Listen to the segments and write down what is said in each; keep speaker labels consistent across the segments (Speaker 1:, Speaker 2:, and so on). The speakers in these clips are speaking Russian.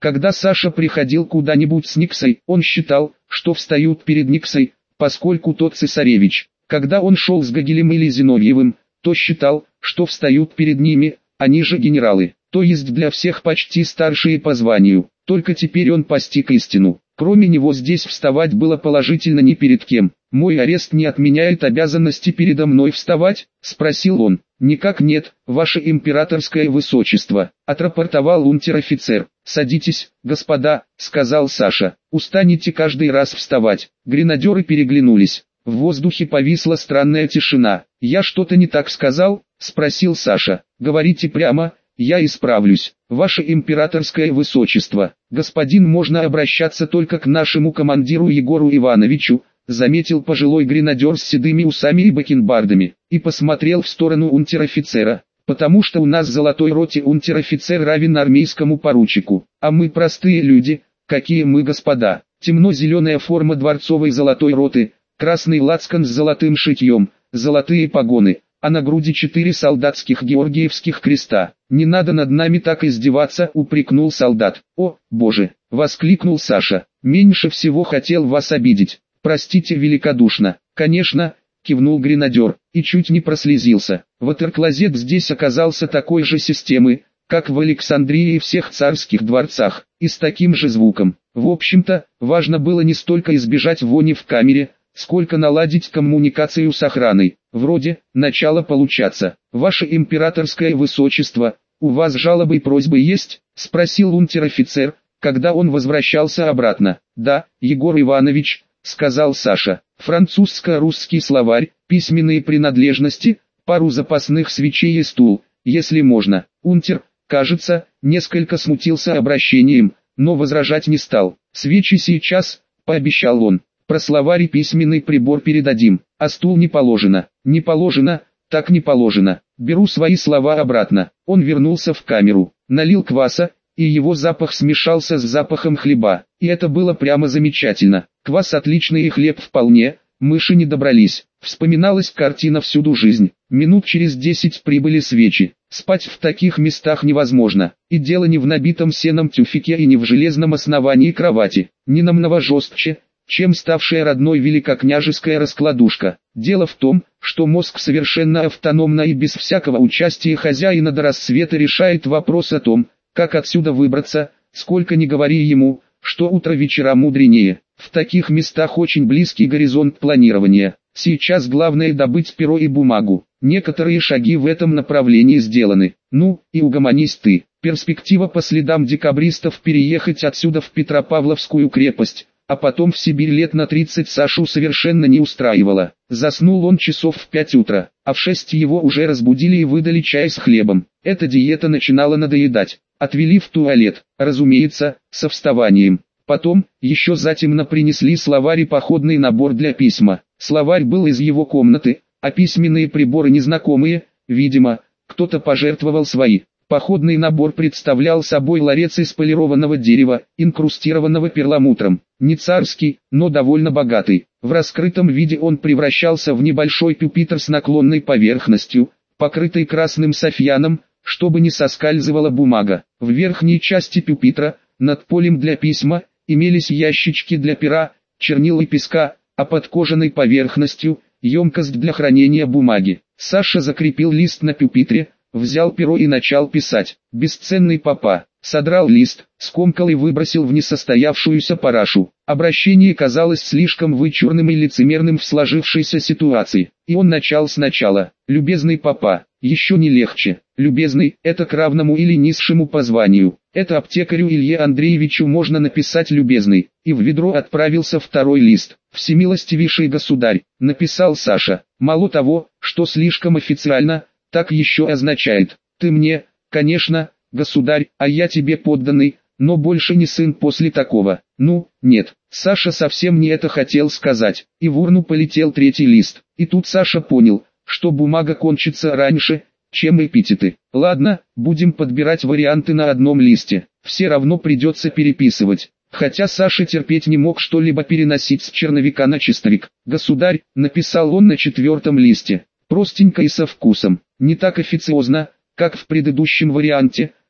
Speaker 1: Когда Саша приходил куда-нибудь с Никсой, он считал, что встают перед Никсой, поскольку тот цесаревич. Когда он шел с Гогелем или Зиновьевым, то считал, что встают перед ними, они же генералы, то есть для всех почти старшие по званию. Только теперь он постиг истину. Кроме него здесь вставать было положительно ни перед кем. «Мой арест не отменяет обязанности передо мной вставать?» – спросил он. «Никак нет, ваше императорское высочество», – отрапортовал унтер-офицер. «Садитесь, господа», – сказал Саша. «Устанете каждый раз вставать». Гренадеры переглянулись. В воздухе повисла странная тишина. «Я что-то не так сказал?» – спросил Саша. «Говорите прямо, я исправлюсь. Ваше императорское высочество, господин, можно обращаться только к нашему командиру Егору Ивановичу», заметил пожилой гренадер с седыми усами и бакенбардами, и посмотрел в сторону унтер-офицера. «Потому что у нас в золотой роте унтер-офицер равен армейскому поручику, а мы простые люди, какие мы, господа». Темно-зеленая форма дворцовой золотой роты, красный лацкан с золотым шитьем, золотые погоны, а на груди 4 солдатских георгиевских креста. «Не надо над нами так издеваться», — упрекнул солдат. «О, боже!» — воскликнул Саша. «Меньше всего хотел вас обидеть. Простите великодушно». «Конечно», — кивнул гренадер, и чуть не прослезился. Ватерклозет здесь оказался такой же системы, как в Александрии и всех царских дворцах, и с таким же звуком. В общем-то, важно было не столько избежать вони в камере, сколько наладить коммуникацию с охраной. Вроде, начало получаться. «Ваше императорское высочество, у вас жалобы и просьбы есть?» — спросил унтер-офицер, когда он возвращался обратно. «Да, Егор Иванович», — сказал Саша. «Французско-русский словарь, письменные принадлежности, пару запасных свечей и стул, если можно». Унтер, кажется, несколько смутился обращением, но возражать не стал. «Свечи сейчас», — пообещал он. «Про словарь и письменный прибор передадим, а стул не положено». «Не положено, так не положено. Беру свои слова обратно». Он вернулся в камеру, налил кваса, и его запах смешался с запахом хлеба, и это было прямо замечательно. Квас отличный и хлеб вполне, мыши не добрались. Вспоминалась картина «Всюду жизнь». Минут через 10 прибыли свечи. Спать в таких местах невозможно, и дело не в набитом сеном тюфике и не в железном основании кровати, не намного жестче, чем ставшая родной великокняжеская раскладушка. Дело в том, что мозг совершенно автономно и без всякого участия хозяина до рассвета решает вопрос о том, как отсюда выбраться, сколько ни говори ему, что утро вечера мудренее. В таких местах очень близкий горизонт планирования. Сейчас главное добыть перо и бумагу. Некоторые шаги в этом направлении сделаны. Ну, и угомонись ты. Перспектива по следам декабристов переехать отсюда в Петропавловскую крепость, а потом в Сибирь лет на 30 Сашу совершенно не устраивала. Заснул он часов в 5 утра, а в 6 его уже разбудили и выдали чай с хлебом. Эта диета начинала надоедать. Отвели в туалет, разумеется, со вставанием. Потом, еще затемно принесли словарь и походный набор для письма. Словарь был из его комнаты, а письменные приборы незнакомые, видимо, кто-то пожертвовал свои. Походный набор представлял собой ларец из полированного дерева, инкрустированного перламутром. Не царский, но довольно богатый. В раскрытом виде он превращался в небольшой пюпитр с наклонной поверхностью, покрытый красным софьяном, чтобы не соскальзывала бумага. В верхней части пюпитра, над полем для письма, имелись ящички для пера, чернил и песка, а под кожаной поверхностью – емкость для хранения бумаги. Саша закрепил лист на пюпитре, взял перо и начал писать. «Бесценный папа», содрал лист, скомкал и выбросил в несостоявшуюся парашу. Обращение казалось слишком вычурным и лицемерным в сложившейся ситуации, и он начал сначала. «Любезный папа», еще не легче. «Любезный» — это к равному или низшему по званию. Это аптекарю Илье Андреевичу можно написать «любезный», и в ведро отправился второй лист. «Всемилостивейший государь», написал Саша. Мало того, что слишком официально, так еще означает: «Ты мне, конечно, государь, а я тебе подданный, но больше не сын после такого». Ну, нет, Саша совсем не это хотел сказать, и в урну полетел третий лист. И тут Саша понял, что бумага кончится раньше, чем эпитеты. Ладно, будем подбирать варианты на одном листе, все равно придется переписывать. Хотя Саша терпеть не мог что-либо переносить с черновика на чистовик. «Государь», написал он на 4-м листе, простенько и со вкусом, не так официозно, как в предыдущем варианте,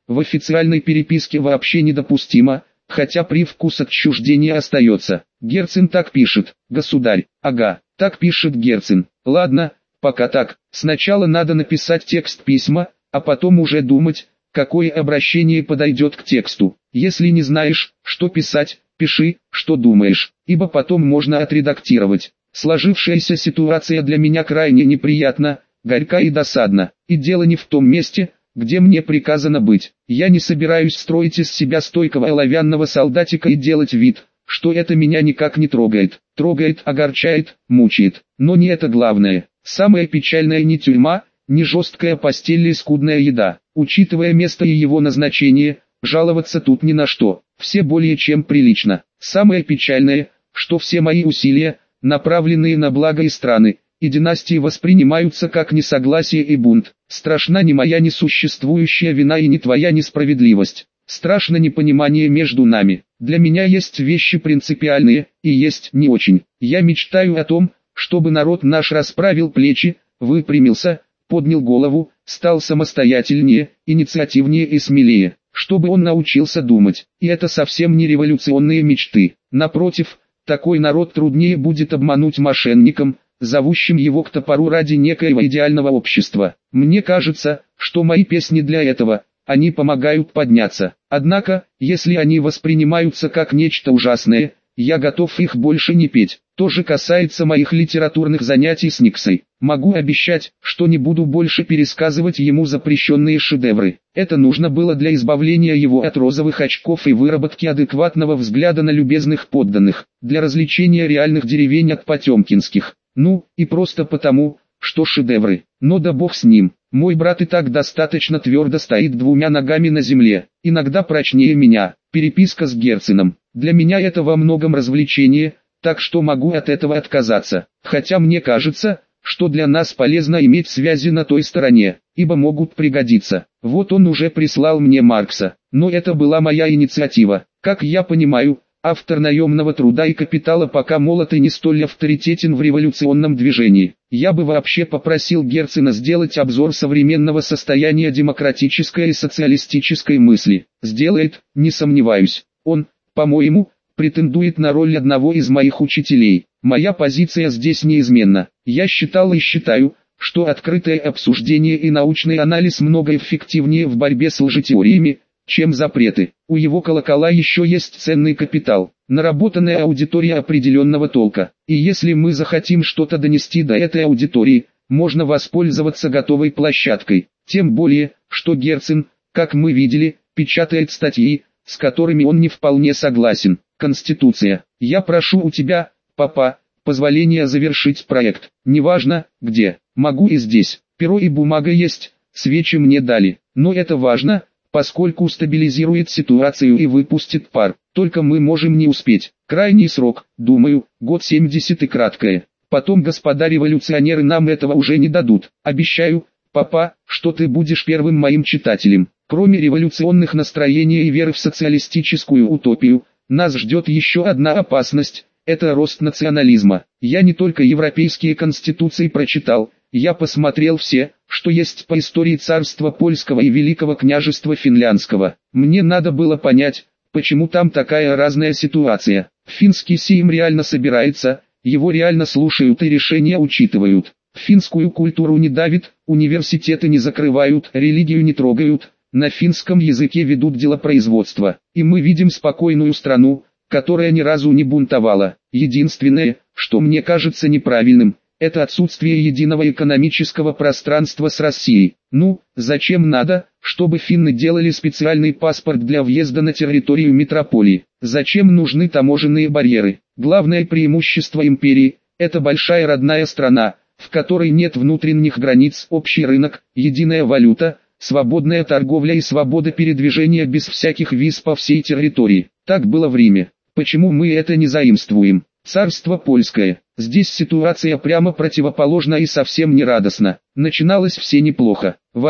Speaker 1: в официальной переписке вообще недопустимо, хотя привкус отчуждения остается. Герцен так пишет, государь. Ага, так пишет Герцен. Ладно, пока так. Сначала надо написать текст письма, а потом уже думать, какое обращение подойдет к тексту. Если не знаешь, что писать, пиши, что думаешь, ибо потом можно отредактировать. Сложившаяся ситуация для меня крайне неприятна, горька и досадна, и дело не в том месте, где мне приказано быть. Я не собираюсь строить из себя стойкого оловянного солдатика и делать вид, что это меня никак не трогает. Трогает, огорчает, мучает. Но не это главное. Самое печальное не тюрьма, не жесткая постель и скудная еда. Учитывая место и его назначение, жаловаться тут ни на что. Все более чем прилично. Самое печальное, что все мои усилия, направленные на благо и страны, и династии воспринимаются как несогласие и бунт. Страшна не моя несуществующая вина и не твоя несправедливость. Страшно непонимание между нами. Для меня есть вещи принципиальные, и есть не очень. Я мечтаю о том, чтобы народ наш расправил плечи, выпрямился, поднял голову, стал самостоятельнее, инициативнее и смелее. Чтобы он научился думать. И это совсем не революционные мечты. Напротив, такой народ труднее будет обмануть мошенникам, зовущим его к топору ради некоего идеального общества. Мне кажется, что мои песни для этого, они помогают подняться. Однако, если они воспринимаются как нечто ужасное, я готов их больше не петь. То же касается моих литературных занятий с Никсой. Могу обещать, что не буду больше пересказывать ему запрещенные шедевры. Это нужно было для избавления его от розовых очков и выработки адекватного взгляда на любезных подданных, для развлечения реальных деревень от потемкинских. Ну, и просто потому, что шедевры. Но да бог с ним. Мой брат и так достаточно твердо стоит двумя ногами на земле, иногда прочнее меня. Переписка с Герценом. Для меня это во многом развлечение, так что могу от этого отказаться. Хотя мне кажется, что для нас полезно иметь связи на той стороне, ибо могут пригодиться. Вот он уже прислал мне Маркса, но это была моя инициатива. Как я понимаю, автор наемного труда и капитала пока молод и не столь авторитетен в революционном движении. Я бы вообще попросил Герцена сделать обзор современного состояния демократической и социалистической мысли. Сделает, не сомневаюсь. Он, по-моему, претендует на роль одного из моих учителей. Моя позиция здесь неизменна. Я считал и считаю, что открытое обсуждение и научный анализ много эффективнее в борьбе с лжетеориями, чем запреты. У его колокола еще есть ценный капитал, наработанная аудитория определенного толка. И если мы захотим что-то донести до этой аудитории, можно воспользоваться готовой площадкой. Тем более, что Герцен, как мы видели, печатает статьи, с которыми он не вполне согласен. Конституция. Я прошу у тебя, папа, позволения завершить проект. Неважно, где. Могу и здесь. Перо и бумага есть, свечи мне дали. Но это важно, поскольку стабилизирует ситуацию и выпустит пар. Только мы можем не успеть. Крайний срок, думаю, год 70 и краткое. Потом господа революционеры нам этого уже не дадут. Обещаю, папа, что ты будешь первым моим читателем. Кроме революционных настроений и веры в социалистическую утопию, нас ждет еще одна опасность – это рост национализма. Я не только европейские конституции прочитал, я посмотрел все, что есть по истории царства польского и великого княжества финляндского. Мне надо было понять, почему там такая разная ситуация. Финский сейм реально собирается, его реально слушают и решения учитывают. Финскую культуру не давит, университеты не закрывают, религию не трогают. На финском языке ведут делопроизводство, и мы видим спокойную страну, которая ни разу не бунтовала. Единственное, что мне кажется неправильным, это отсутствие единого экономического пространства с Россией. Ну, зачем надо, чтобы финны делали специальный паспорт для въезда на территорию метрополии? Зачем нужны таможенные барьеры? Главное преимущество империи – это большая родная страна, в которой нет внутренних границ, общий рынок, единая валюта, свободная торговля и свобода передвижения без всяких виз по всей территории. Так было в Риме. Почему мы это не заимствуем? Царство польское. Здесь ситуация прямо противоположна и совсем не радостна. Начиналось все неплохо. В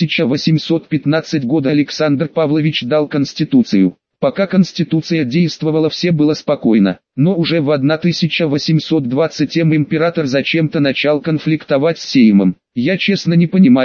Speaker 1: 1815 году Александр Павлович дал конституцию. Пока конституция действовала, все было спокойно. Но уже в 1820 император зачем-то начал конфликтовать с Сеймом. Я честно не понимаю,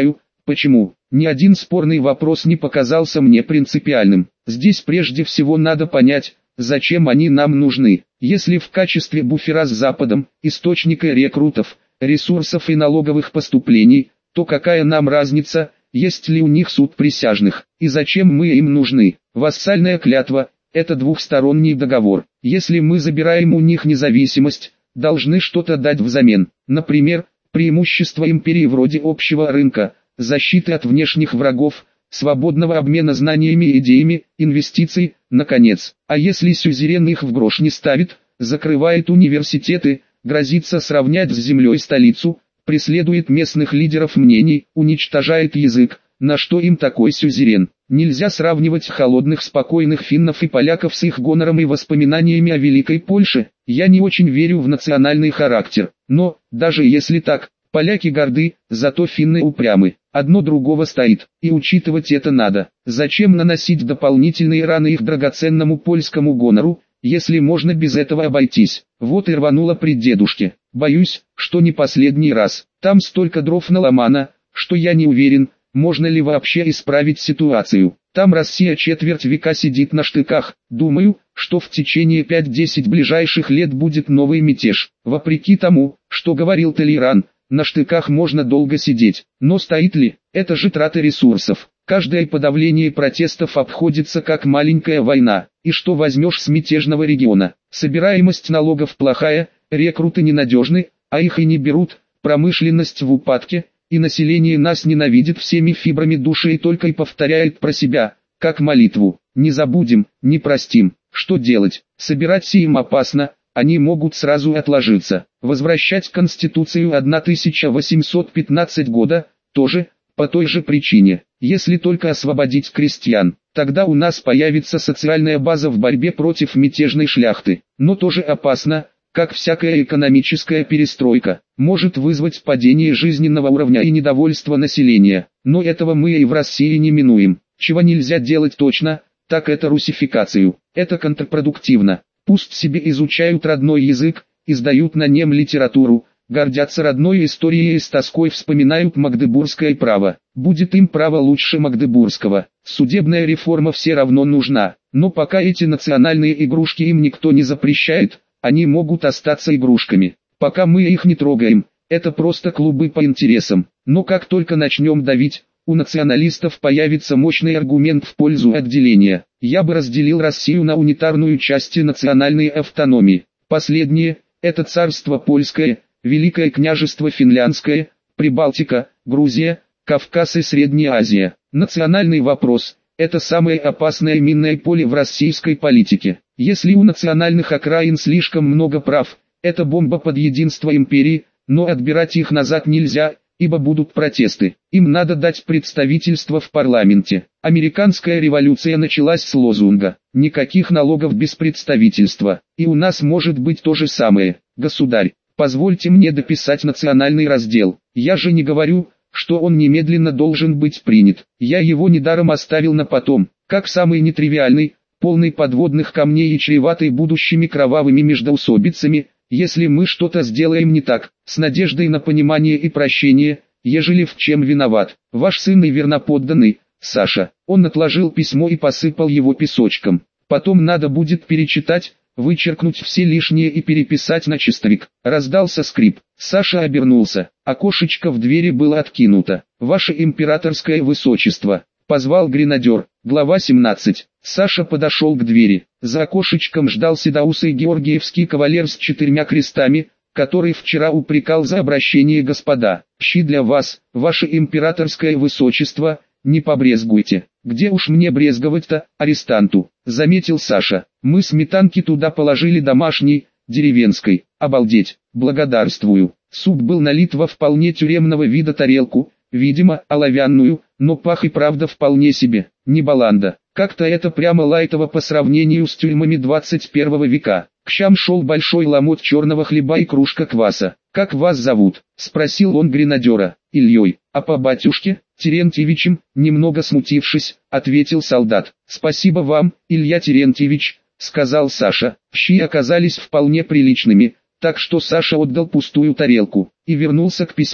Speaker 1: Почему? Ни один спорный вопрос не показался мне принципиальным. Здесь прежде всего надо понять, зачем они нам нужны. Если в качестве буфера с Западом, источника рекрутов, ресурсов и налоговых поступлений, то какая нам разница, есть ли у них суд присяжных, и зачем мы им нужны? Вассальная клятва – это двухсторонний договор. Если мы забираем у них независимость, должны что-то дать взамен. Например, преимущества империи вроде общего рынка, защиты от внешних врагов, свободного обмена знаниями и идеями, инвестиций, наконец. А если сюзерен их в грош не ставит, закрывает университеты, грозится сравнять с землей столицу, преследует местных лидеров мнений, уничтожает язык, на что им такой сюзерен? Нельзя сравнивать холодных спокойных финнов и поляков с их гонором и воспоминаниями о Великой Польше. Я не очень верю в национальный характер, но, даже если так, поляки горды, зато финны упрямы. Одно другого стоит, и учитывать это надо. Зачем наносить дополнительные раны их драгоценному польскому гонору, если можно без этого обойтись? Вот и рвануло при дедушке. Боюсь, что не последний раз. Там столько дров наломано, что я не уверен, можно ли вообще исправить ситуацию. Там Россия четверть века сидит на штыках. Думаю, что в течение 5-10 ближайших лет будет новый мятеж. Вопреки тому, что говорил Толеран, на штыках можно долго сидеть. Но стоит ли? Это же трата ресурсов. Каждое подавление протестов обходится как маленькая война. И что возьмешь с мятежного региона? Собираемость налогов плохая, рекруты ненадежны, а их и не берут, промышленность в упадке, и население нас ненавидит всеми фибрами души и только и повторяет про себя, как молитву. Не забудем, не простим. Что делать? Собирать им опасно, они могут сразу отложиться. Возвращать Конституцию 1815 года, тоже, по той же причине. Если только освободить крестьян, тогда у нас появится социальная база в борьбе против мятежной шляхты. Но тоже опасно, как всякая экономическая перестройка, может вызвать падение жизненного уровня и недовольство населения. Но этого мы и в России не минуем. Чего нельзя делать точно, так это русификацию. Это контрпродуктивно. Пусть себе изучают родной язык, издают на нем литературу, гордятся родной историей и с тоской вспоминают магдебургское право. Будет им право лучше магдебургского. Судебная реформа все равно нужна. Но пока эти национальные игрушки им никто не запрещает, они могут остаться игрушками. Пока мы их не трогаем, это просто клубы по интересам. Но как только начнем давить, у националистов появится мощный аргумент в пользу отделения. Я бы разделил Россию на унитарную часть и национальной автономии. Последнее – это царство польское, Великое княжество финляндское, Прибалтика, Грузия, Кавказ и Средняя Азия. Национальный вопрос – это самое опасное минное поле в российской политике. Если у национальных окраин слишком много прав, это бомба под единство империи, но отбирать их назад нельзя, ибо будут протесты. Им надо дать представительство в парламенте. Американская революция началась с лозунга «Никаких налогов без представительства». И у нас может быть то же самое. Государь, позвольте мне дописать национальный раздел. Я же не говорю, что он немедленно должен быть принят. Я его недаром оставил на потом, как самый нетривиальный, полный подводных камней и чреватый будущими кровавыми междоусобицами, если мы что-то сделаем не так, с надеждой на понимание и прощение, ежели в чем виноват. Ваш сын и верноподданный, Саша. Он отложил письмо и посыпал его песочком. Потом надо будет перечитать, вычеркнуть все лишнее и переписать на чистовик. Раздался скрип. Саша обернулся. Окошечко в двери было откинуто. «Ваше императорское высочество», — позвал гренадер. Глава 17. Саша подошел к двери. За окошечком ждал седоусый георгиевский кавалер с 4 крестами, который вчера упрекал за обращение господа. «Щи для вас, ваше императорское высочество, не побрезгуйте». «Где уж мне брезговать-то, арестанту?» — заметил Саша. «Мы сметанки туда положили домашней, деревенской. Обалдеть, благодарствую». Суп был налит во вполне тюремного вида тарелку, видимо, оловянную, но пах и правда вполне себе, не баланда. Как-то это прямо лайтово по сравнению с тюрьмами 21 века. К щам шел большой ломоть черного хлеба и кружка кваса. «Как вас зовут?» — спросил он гренадера. «Ильей, а по батюшке?» «Терентьевичем», немного смутившись, ответил солдат. «Спасибо вам, Илья Терентьевич», — сказал Саша. Щи оказались вполне приличными, так что Саша отдал пустую тарелку и вернулся к письму.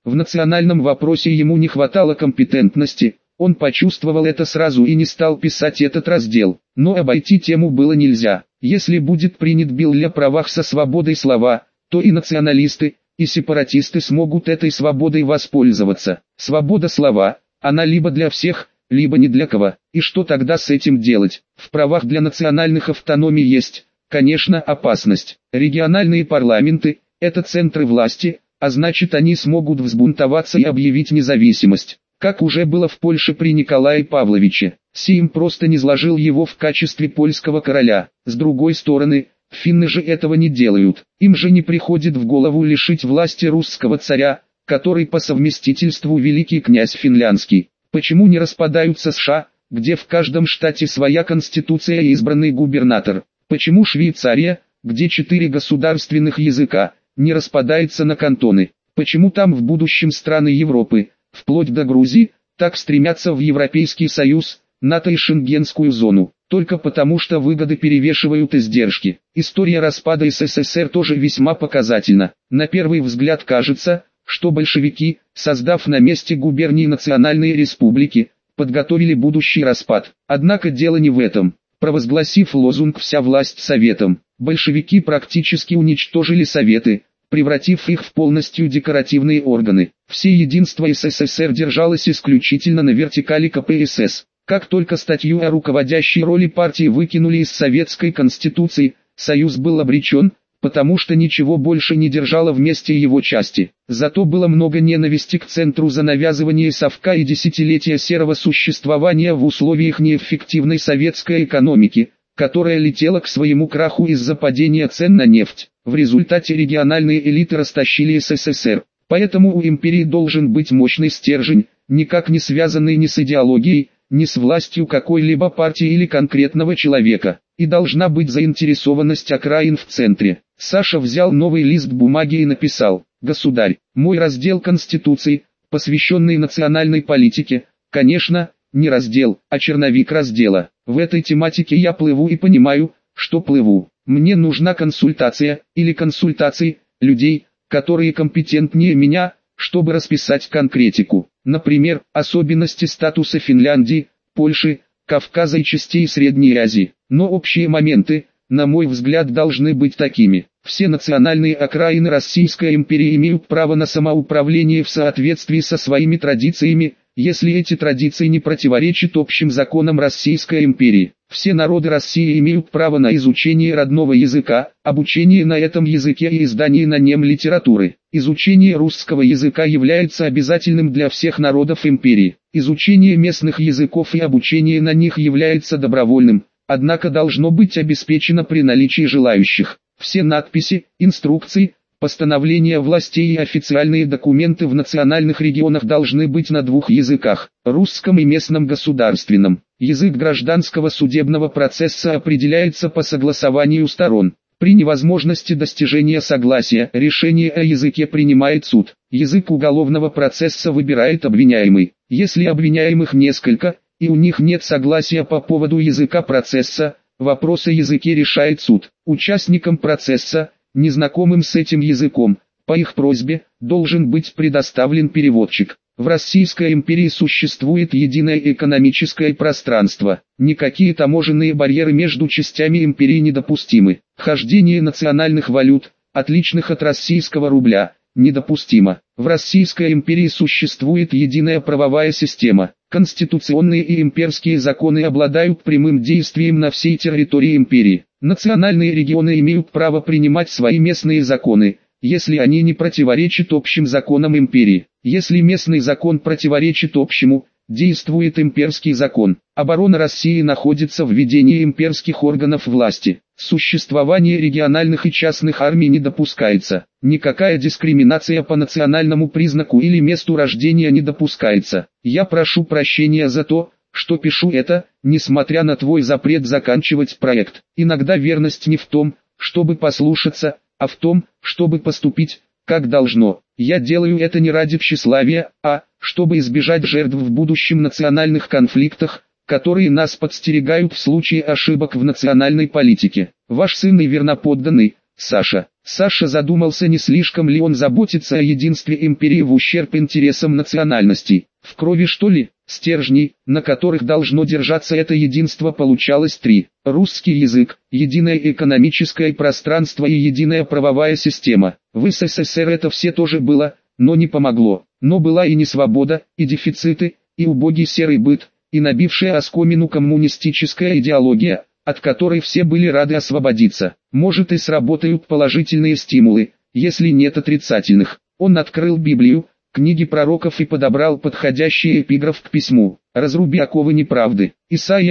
Speaker 1: В национальном вопросе ему не хватало компетентности, он почувствовал это сразу и не стал писать этот раздел. Но обойти тему было нельзя. Если будет принят билл о правах со свободой слова, то и националисты, и сепаратисты смогут этой свободой воспользоваться. Свобода слова, она либо для всех, либо не для кого. И что тогда с этим делать? В правах для национальных автономий есть, конечно, опасность. Региональные парламенты – это центры власти, а значит они смогут взбунтоваться и объявить независимость. Как уже было в Польше при Николае Павловиче, Сейм просто низложил его в качестве польского короля. С другой стороны, финны же этого не делают. Им же не приходит в голову лишить власти русского царя, который по совместительству великий князь финляндский. Почему не распадаются США, где в каждом штате своя конституция и избранный губернатор? Почему Швейцария, где 4 государственных языка, не распадается на кантоны? Почему там в будущем страны Европы, вплоть до Грузии, так стремятся в Европейский Союз, НАТО и Шенгенскую зону? Только потому, что выгоды перевешивают издержки. История распада СССР тоже весьма показательна. На первый взгляд кажется, что большевики, создав на месте губернии национальные республики, подготовили будущий распад. Однако дело не в этом. Провозгласив лозунг «Вся власть советам», большевики практически уничтожили советы, превратив их в полностью декоративные органы. Все единство СССР держалось исключительно на вертикали КПСС. Как только статью о руководящей роли партии выкинули из советской конституции, союз был обречен, потому что ничего больше не держало вместе его части. Зато было много ненависти к центру за навязывание совка и десятилетия серого существования в условиях неэффективной советской экономики, которая летела к своему краху из-за падения цен на нефть. В результате региональные элиты растащили СССР. Поэтому у империи должен быть мощный стержень, никак не связанный ни с идеологией, ни с властью какой-либо партии или конкретного человека. И должна быть заинтересованность окраин в центре. Саша взял новый лист бумаги и написал: «Государь, мой раздел Конституции, посвященный национальной политике, конечно, не раздел, а черновик раздела. В этой тематике я плыву и понимаю, что плыву. Мне нужна консультация, или консультации, людей, которые компетентнее меня, чтобы расписать конкретику. Например, особенности статуса Финляндии, Польши, Кавказа и частей Средней Азии. Но общие моменты, на мой взгляд, должны быть такими. Все национальные окраины Российской империи имеют право на самоуправление в соответствии со своими традициями, если эти традиции не противоречат общим законам Российской империи. Все народы России имеют право на изучение родного языка, обучение на этом языке и издание на нем литературы. Изучение русского языка является обязательным для всех народов империи. Изучение местных языков и обучение на них является добровольным, однако должно быть обеспечено при наличии желающих. Все надписи, инструкции, постановления властей и официальные документы в национальных регионах должны быть на 2 языках – русском и местном государственном. Язык гражданского судебного процесса определяется по согласованию сторон. При невозможности достижения согласия решение о языке принимает суд. Язык уголовного процесса выбирает обвиняемый. Если обвиняемых несколько, и у них нет согласия по поводу языка процесса, вопрос о языке решает суд. Участникам процесса, незнакомым с этим языком, по их просьбе, должен быть предоставлен переводчик. В Российской империи существует единое экономическое пространство. Никакие таможенные барьеры между частями империи недопустимы. Хождение национальных валют, отличных от российского рубля, недопустимо. В Российской империи существует единая правовая система. Конституционные и имперские законы обладают прямым действием на всей территории империи. Национальные регионы имеют право принимать свои местные законы, если они не противоречат общим законам империи. Если местный закон противоречит общему, действует имперский закон. Оборона России находится в ведении имперских органов власти. Существование региональных и частных армий не допускается. Никакая дискриминация по национальному признаку или месту рождения не допускается. Я прошу прощения за то, что пишу это, несмотря на твой запрет заканчивать проект. Иногда верность не в том, чтобы послушаться, а в том, чтобы поступить, как должно. Я делаю это не ради тщеславия, а, чтобы избежать жертв в будущем национальных конфликтах, которые нас подстерегают в случае ошибок в национальной политике. Ваш сын и верноподданный, Саша. Саша задумался, не слишком ли он заботится о единстве империи в ущерб интересам национальностей. В крови, что ли? Стержней, на которых должно держаться это единство, получалось три. Русский язык, единое экономическое пространство и единая правовая система. В СССР это все тоже было, но не помогло. Но была и несвобода, и дефициты, и убогий серый быт, и набившая оскомину коммунистическая идеология, от которой все были рады освободиться. Может, и сработают положительные стимулы, если нет отрицательных. Он открыл Библию, книги пророков и подобрал подходящий эпиграф к письму. «Разруби оковы неправды». Исайя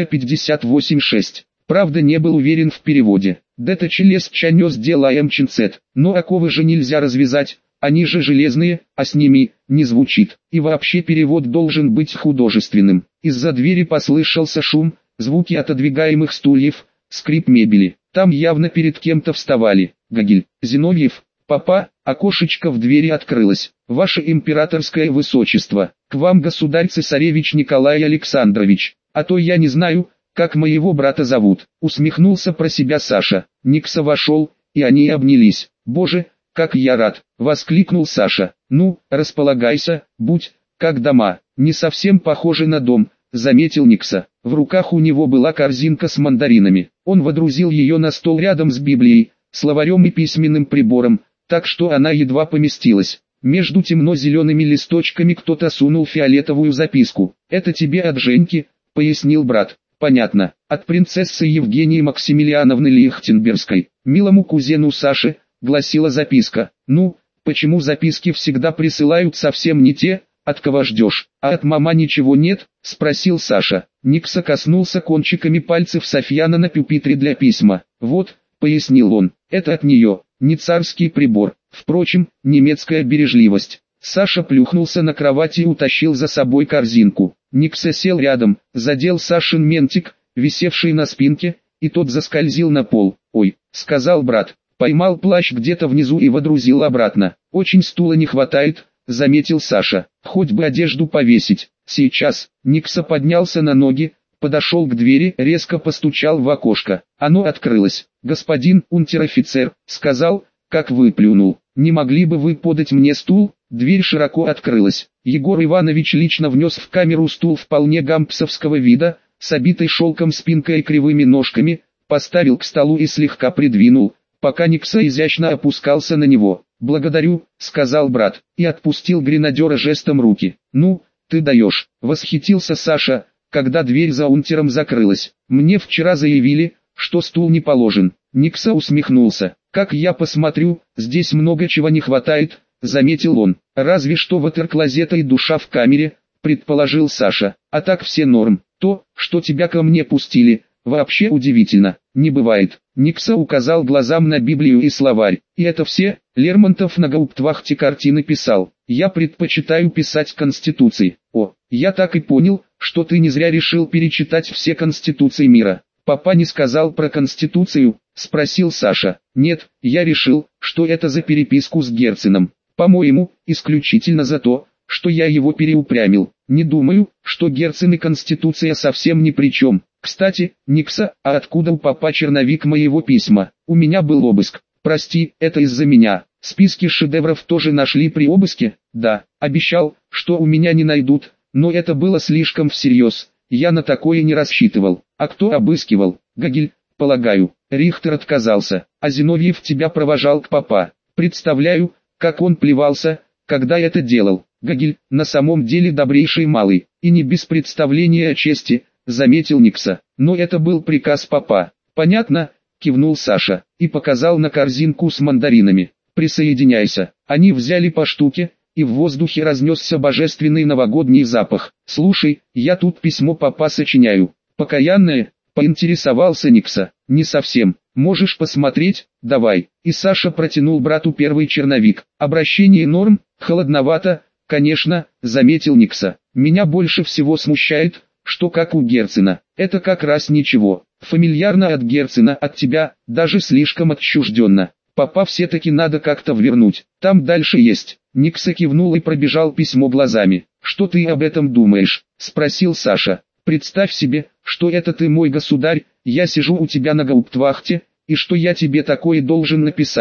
Speaker 1: 58:6. Правда, не был уверен в переводе. «Дета челес чанес делаем чинцет». Но оковы же нельзя развязать, они же железные, а с ними не звучит. И вообще перевод должен быть художественным. Из-за двери послышался шум, звуки отодвигаемых стульев, скрип мебели. Там явно перед кем-то вставали. Гогель, Зиновьев, папа, окошечко в двери открылось. «Ваше императорское высочество, к вам государь-цесаревич Николай Александрович, а то я не знаю, как моего брата зовут», усмехнулся про себя Саша. Никса вошел, и они обнялись. «Боже, как я рад!» — воскликнул Саша. «Ну, располагайся, будь, как дома». «Не совсем похоже на дом», — заметил Никса. В руках у него была корзинка с мандаринами. Он водрузил ее на стол рядом с Библией, словарем и письменным прибором, так что она едва поместилась. Между темно-зелеными листочками кто-то сунул фиолетовую записку. «Это тебе от Женьки», — пояснил брат. «Понятно, от принцессы Евгении Максимилиановны Лихтенбергской, милому кузену Саши», — гласила записка. «Ну, почему записки всегда присылают совсем не те, от кого ждешь? А от мама ничего нет?» — спросил Саша. Никса коснулся кончиками пальцев Софьяна на пюпитре для письма. «Вот», — пояснил он, — «это от нее, не царский прибор. Впрочем, немецкая бережливость». Саша плюхнулся на кровати и утащил за собой корзинку. Никса сел рядом, задел Сашин ментик, висевший на спинке, и тот заскользил на пол. «Ой», — сказал брат, поймал плащ где-то внизу и водрузил обратно. «Очень стула не хватает», — заметил Саша. «Хоть бы одежду повесить». «Сейчас». Никса поднялся на ноги, подошел к двери, резко постучал в окошко. Оно открылось. «Господин унтер-офицер», — сказал, как выплюнул. «Не могли бы вы подать мне стул?» Дверь широко открылась. Егор Иванович лично внес в камеру стул вполне гампсовского вида, с обитой шелком спинкой и кривыми ножками, поставил к столу и слегка придвинул, пока Никса изящно опускался на него. «Благодарю», — сказал брат, и отпустил гренадера жестом руки. «Ну, ты даешь», — восхитился Саша, когда дверь за унтером закрылась. «Мне вчера заявили, что стул не положен». Никса усмехнулся. «Как я посмотрю, здесь много чего не хватает», — заметил он. «Разве что ватерклозета и душа в камере», — предположил Саша. «А так все норм. То, что тебя ко мне пустили, вообще удивительно. Не бывает». Никса указал глазам на Библию и словарь. «И это все?» Лермонтов на гауптвахте картины писал. «Я предпочитаю писать конституции». «О, я так и понял, что ты не зря решил перечитать все конституции мира». «Папа не сказал про конституцию?» — спросил Саша. «Нет, я решил, что это за переписку с Герценом. По-моему, исключительно за то, что я его переупрямил. Не думаю, что Герцен и Конституция совсем ни при чем. Кстати, Никса, а откуда у папа черновик моего письма? У меня был обыск». «Прости, это из-за меня. Списки шедевров тоже нашли при обыске?» «Да, обещал, что у меня не найдут, но это было слишком всерьез. Я на такое не рассчитывал». «А кто обыскивал?» «Гогель, полагаю». Рихтер отказался, а Зиновьев тебя провожал к папа. Представляю, как он плевался, когда это делал. Гогель, на самом деле добрейший малый, и не без представления о чести, заметил Никса. Но это был приказ папа. «Понятно», кивнул Саша, и показал на корзинку с мандаринами. «Присоединяйся». Они взяли по штуке, и в воздухе разнесся божественный новогодний запах. «Слушай, я тут письмо папа сочиняю». «Покаянное?» — поинтересовался Никса. «Не совсем. Можешь посмотреть, давай». И Саша протянул брату первый черновик. «Обращение норм, холодновато, конечно», — заметил Никса. «Меня больше всего смущает, что как у Герцена. Это как раз ничего. Фамильярно от Герцена, от тебя, даже слишком отчужденно. Папа все-таки надо как-то ввернуть. Там дальше есть». Никса кивнул и пробежал письмо глазами. «Что ты об этом думаешь?» — спросил Саша. «Представь себе, что это ты мой государь, я сижу у тебя на гауптвахте, и что я тебе такое должен написать,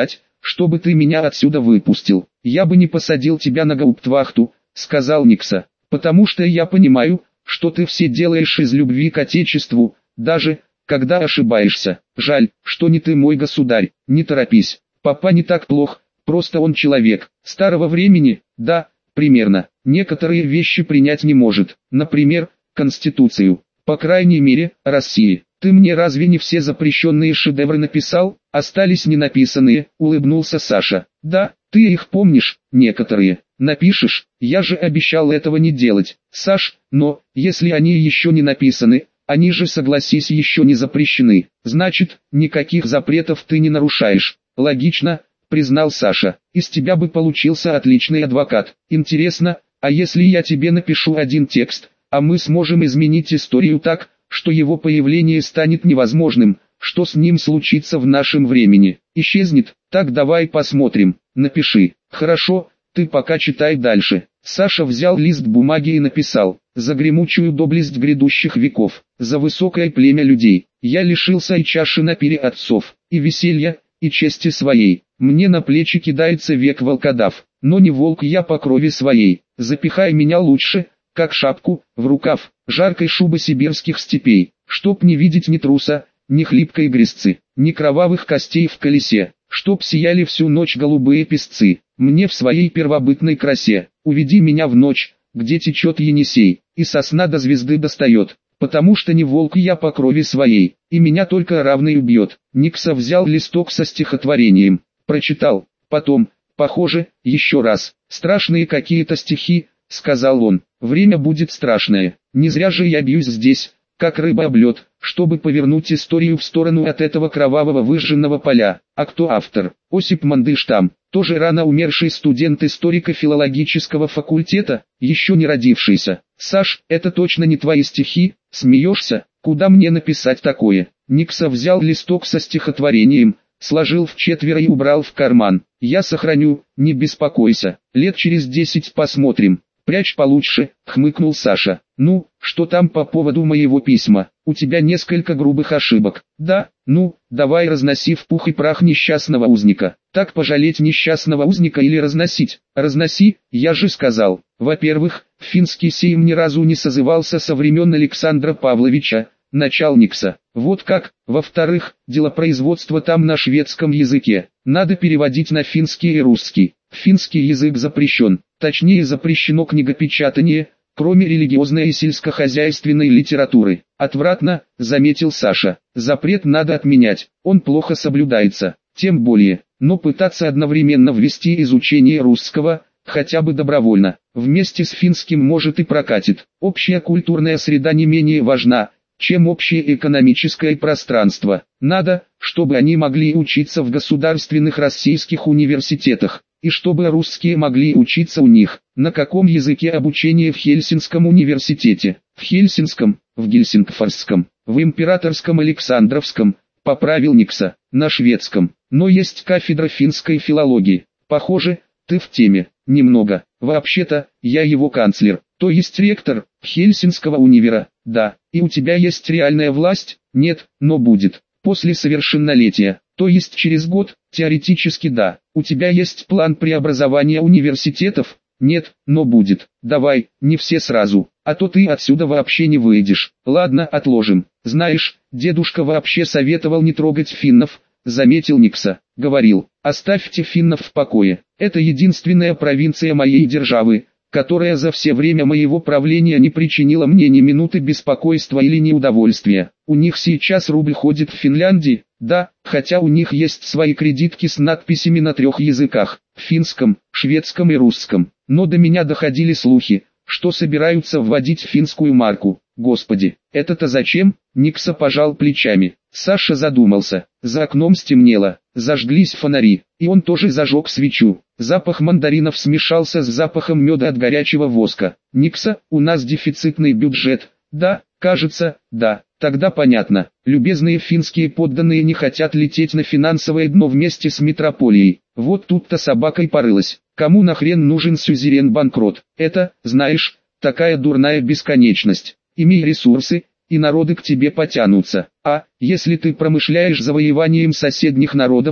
Speaker 1: чтобы ты меня отсюда выпустил. Я бы не посадил тебя на гауптвахту, сказал Никса, потому что я понимаю, что ты все делаешь из любви к Отечеству, даже, когда ошибаешься. Жаль, что не ты мой государь, не торопись. Папа не так плох, просто он человек старого времени, да, примерно. Некоторые вещи принять не может, например, Конституцию, по крайней мере, России. Ты мне разве не все запрещенные шедевры написал, остались ненаписанные, улыбнулся Саша. Да, ты их помнишь, некоторые. Напишешь, я же обещал этого не делать, Саш, но, если они еще не написаны, они же, согласись, еще не запрещены. Значит, никаких запретов ты не нарушаешь. Логично, признал Саша. Из тебя бы получился отличный адвокат. Интересно, а если я тебе напишу один текст, а мы сможем изменить историю так, что его появление станет невозможным, что с ним случится в нашем времени? Исчезнет? Так давай посмотрим. Напиши. Хорошо, ты пока читай дальше. Саша взял лист бумаги и написал: «За гремучую доблесть грядущих веков, за высокое племя людей, я лишился и чаши на пире отцов, и веселья, и чести своей. Мне на плечи кидается век волкодав, но не волк я по крови своей. Запихай меня лучше, как шапку, в рукав жаркой шубы сибирских степей, чтоб не видеть ни труса, ни хлипкой грязцы, ни кровавых костей в колесе, чтоб сияли всю ночь голубые песцы. Мне в своей первобытной красе, уведи меня в ночь, где течет Енисей, и сосна до звезды достает, потому что не волк я по крови своей, и меня только равный убьет». Никса взял листок со стихотворением, прочитал, потом, похоже, еще раз. «Страшные какие-то стихи», — сказал он, — «время будет страшное, не зря же я бьюсь здесь, как рыба об лед, чтобы повернуть историю в сторону от этого кровавого выжженного поля». А кто автор? Осип Мандельштам, тоже рано умерший студент историко-филологического факультета, еще не родившийся. «Саш, это точно не твои стихи, смеешься? Куда мне написать такое?» Никса взял листок со стихотворением, сложил в четверо и убрал в карман. «Я сохраню, не беспокойся, лет через 10 посмотрим». «Прячь получше», — хмыкнул Саша. «Ну, что там по поводу моего письма? У тебя несколько грубых ошибок». «Да, ну, давай разноси в пух и прах несчастного узника». «Так пожалеть несчастного узника или разносить?» «Разноси, я же сказал. Во-первых, финский сейм ни разу не созывался со времен Александра Павловича, начальникса. Вот как. Во-вторых, делопроизводство там на шведском языке. Надо переводить на финский и русский. Финский язык запрещен, точнее запрещено книгопечатание, кроме религиозной и сельскохозяйственной литературы». «Отвратно», — заметил Саша. «Запрет надо отменять, он плохо соблюдается, тем более, но пытаться одновременно ввести изучение русского, хотя бы добровольно, вместе с финским может и прокатит. Общая культурная среда не менее важна, чем общее экономическое пространство. Надо, чтобы они могли учиться в государственных российских университетах, и чтобы русские могли учиться у них». «На каком языке обучение в Хельсинском университете?» «В Хельсинском, в Гельсингфорсском, в Императорском Александровском», — поправил Никса. «На шведском, но есть кафедра финской филологии. Похоже, ты в теме». «Немного. Вообще-то, я его канцлер, то есть ректор Хельсинского универа». «Да, и у тебя есть реальная власть?» «Нет, но будет. После совершеннолетия, то есть через год, теоретически да». «У тебя есть план преобразования университетов?» «Нет, но будет. Давай, не все сразу, а то ты отсюда вообще не выйдешь». «Ладно, отложим. Знаешь, дедушка вообще советовал не трогать финнов», — заметил Никса. «Говорил, оставьте финнов в покое. Это единственная провинция моей державы, которая за все время моего правления не причинила мне ни минуты беспокойства или неудовольствия. У них сейчас рубль ходит в Финляндии, да, хотя у них есть свои кредитки с надписями на 3 языках, финском, шведском и русском. Но до меня доходили слухи, что собираются вводить финскую марку. Господи, это-то зачем?» Никса пожал плечами. Саша задумался. За окном стемнело, зажглись фонари, и он тоже зажег свечу. Запах мандаринов смешался с запахом меда от горячего воска. «Никса, у нас дефицитный бюджет». «Да, кажется, да». «Тогда понятно. Любезные финские подданные не хотят лететь на финансовое дно вместе с метрополией. Вот тут-то собака и порылась. Кому нахрен нужен сюзерен-банкрот? Это, знаешь, такая дурная бесконечность. Имей ресурсы, и народы к тебе потянутся. А, если ты промышляешь завоеванием соседних народов,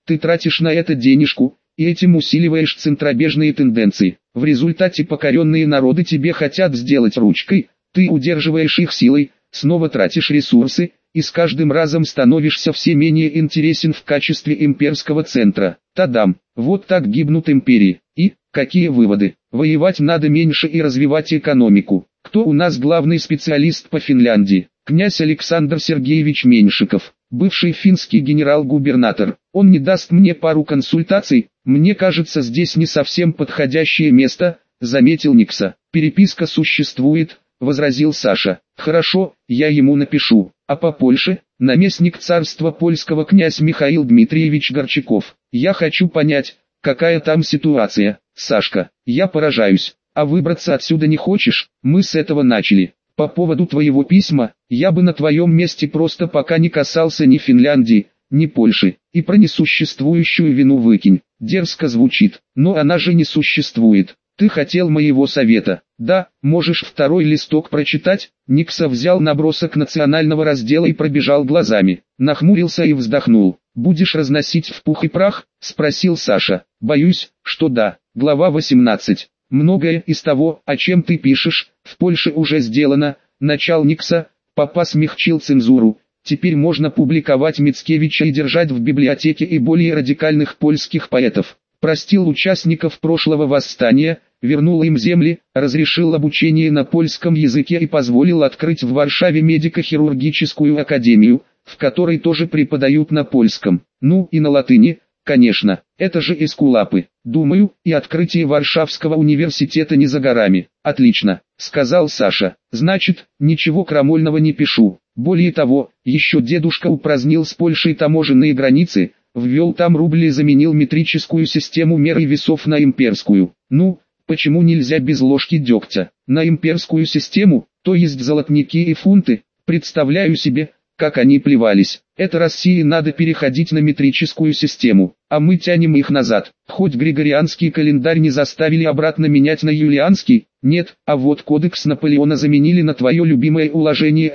Speaker 1: Ты тратишь на это денежку, и этим усиливаешь центробежные тенденции. В результате покоренные народы тебе хотят сделать ручкой, ты удерживаешь их силой, снова тратишь ресурсы, и с каждым разом становишься все менее интересен в качестве имперского центра. Тадам, вот так гибнут империи. И, какие выводы? Воевать надо меньше и развивать экономику. Кто у нас главный специалист по Финляндии? Князь Александр Сергеевич Меньшиков, бывший финский генерал-губернатор. Он не даст мне пару консультаций, мне кажется, здесь не совсем подходящее место, заметил Никса. Переписка существует, возразил Саша. Хорошо, я ему напишу. А по Польше, наместник царства польского князь Михаил Дмитриевич Горчаков. Я хочу понять, какая там ситуация. Сашка, я поражаюсь. А выбраться отсюда не хочешь? Мы с этого начали. По поводу твоего письма, я бы на твоем месте просто пока не касался ни Финляндии, ни Польши. И про несуществующую вину выкинь. Дерзко звучит, но она же не существует. Ты хотел моего совета. Да, можешь второй листок прочитать. Никса взял набросок национального раздела и пробежал глазами. Нахмурился и вздохнул. Будешь разносить в пух и прах? Спросил Саша. Боюсь, что да. Глава 18. Многое из того, о чем ты пишешь, в Польше уже сделано. Начал Никса. Папа смягчил цензуру. Теперь можно публиковать Мицкевича и держать в библиотеке и более радикальных польских поэтов. Простил участников прошлого восстания, вернул им земли, разрешил обучение на польском языке и позволил открыть в Варшаве медико-хирургическую академию, в которой тоже преподают на польском. Ну и на латыни, конечно, это же эскулапы. Думаю, и открытие Варшавского университета не за горами. Отлично, сказал Саша. Значит, ничего крамольного не пишу. Более того, еще дедушка упразднил с Польшей таможенные границы, ввел там рубль и заменил метрическую систему мер и весов на имперскую. Ну, почему нельзя без ложки дегтя? На имперскую систему, то есть золотники и фунты, представляю себе, как они плевались. Это России надо переходить на метрическую систему, а мы тянем их назад. Хоть Григорианский календарь не заставили обратно менять на юлианский, нет, а вот кодекс Наполеона заменили на твое любимое уложение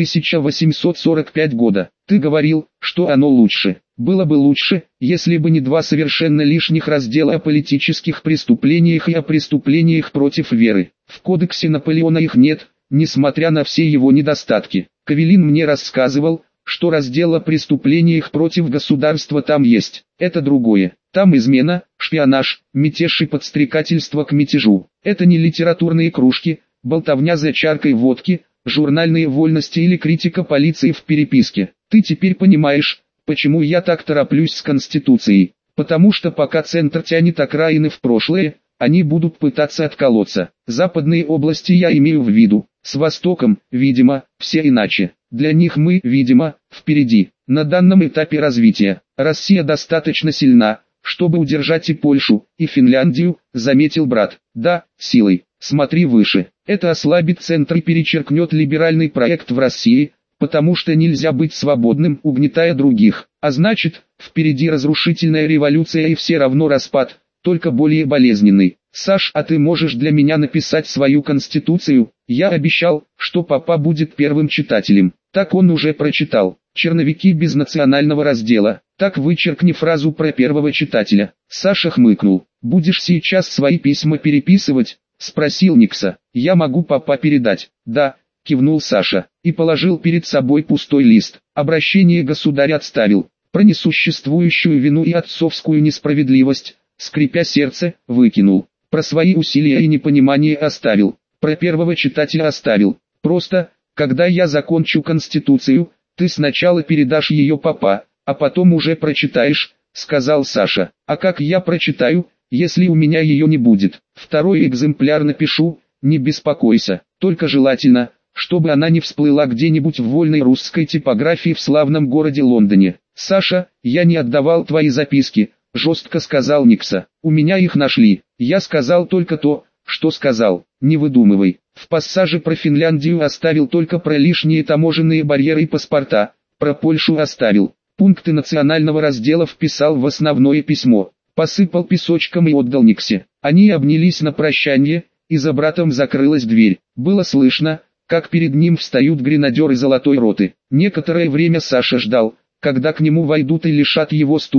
Speaker 1: 1845 года. Ты говорил, что оно лучше. Было бы лучше, если бы не два совершенно лишних раздела о политических преступлениях и о преступлениях против веры. В кодексе Наполеона их нет, несмотря на все его недостатки. Кавелин мне рассказывал, что раздел о преступлениях против государства там есть. Это другое. Там измена, шпионаж, мятеж и подстрекательство к мятежу. Это не литературные кружки, болтовня за чаркой водки, журнальные вольности или критика полиции в переписке. Ты теперь понимаешь, почему я так тороплюсь с Конституцией. Потому что пока центр тянет окраины в прошлое, они будут пытаться отколоться. Западные области я имею в виду. С Востоком, видимо, все иначе. Для них мы, видимо, впереди. На данном этапе развития Россия достаточно сильна, чтобы удержать и Польшу, и Финляндию, заметил брат. Да, силой. Смотри выше. Это ослабит центр и перечеркнет либеральный проект в России, потому что нельзя быть свободным, угнетая других. А значит, впереди разрушительная революция и все равно распад, только более болезненный. Саш, а ты можешь для меня написать свою конституцию? Я обещал, что папа будет первым читателем. Так он уже прочитал. Черновики без национального раздела. Так вычеркни фразу про первого читателя. Саша хмыкнул. Будешь сейчас свои письма переписывать? Спросил Никса. Я могу папа передать. Да, кивнул Саша. И положил перед собой пустой лист. Обращение государя отставил. Про несуществующую вину и отцовскую несправедливость, скрипя сердце, выкинул. Про свои усилия и непонимание оставил. Про первого читателя оставил. Просто, когда я закончу Конституцию, ты сначала передашь ее папа, а потом уже прочитаешь, сказал Саша. А как я прочитаю, если у меня ее не будет? Второй экземпляр напишу, не беспокойся. Только желательно, чтобы она не всплыла где-нибудь в вольной русской типографии в славном городе Лондоне. Саша, я не отдавал твои записки, жестко сказал Никса. У меня их нашли. Я сказал только то, что сказал. Не выдумывай. В пассаже про Финляндию оставил только про лишние таможенные барьеры и паспорта. Про Польшу оставил. Пункты национального раздела вписал в основное письмо. Посыпал песочком и отдал Никсе. Они обнялись на прощание, и за братом закрылась дверь. Было слышно, как перед ним встают гренадеры Золотой роты. Некоторое время Саша ждал, когда к нему войдут и лишат его стула,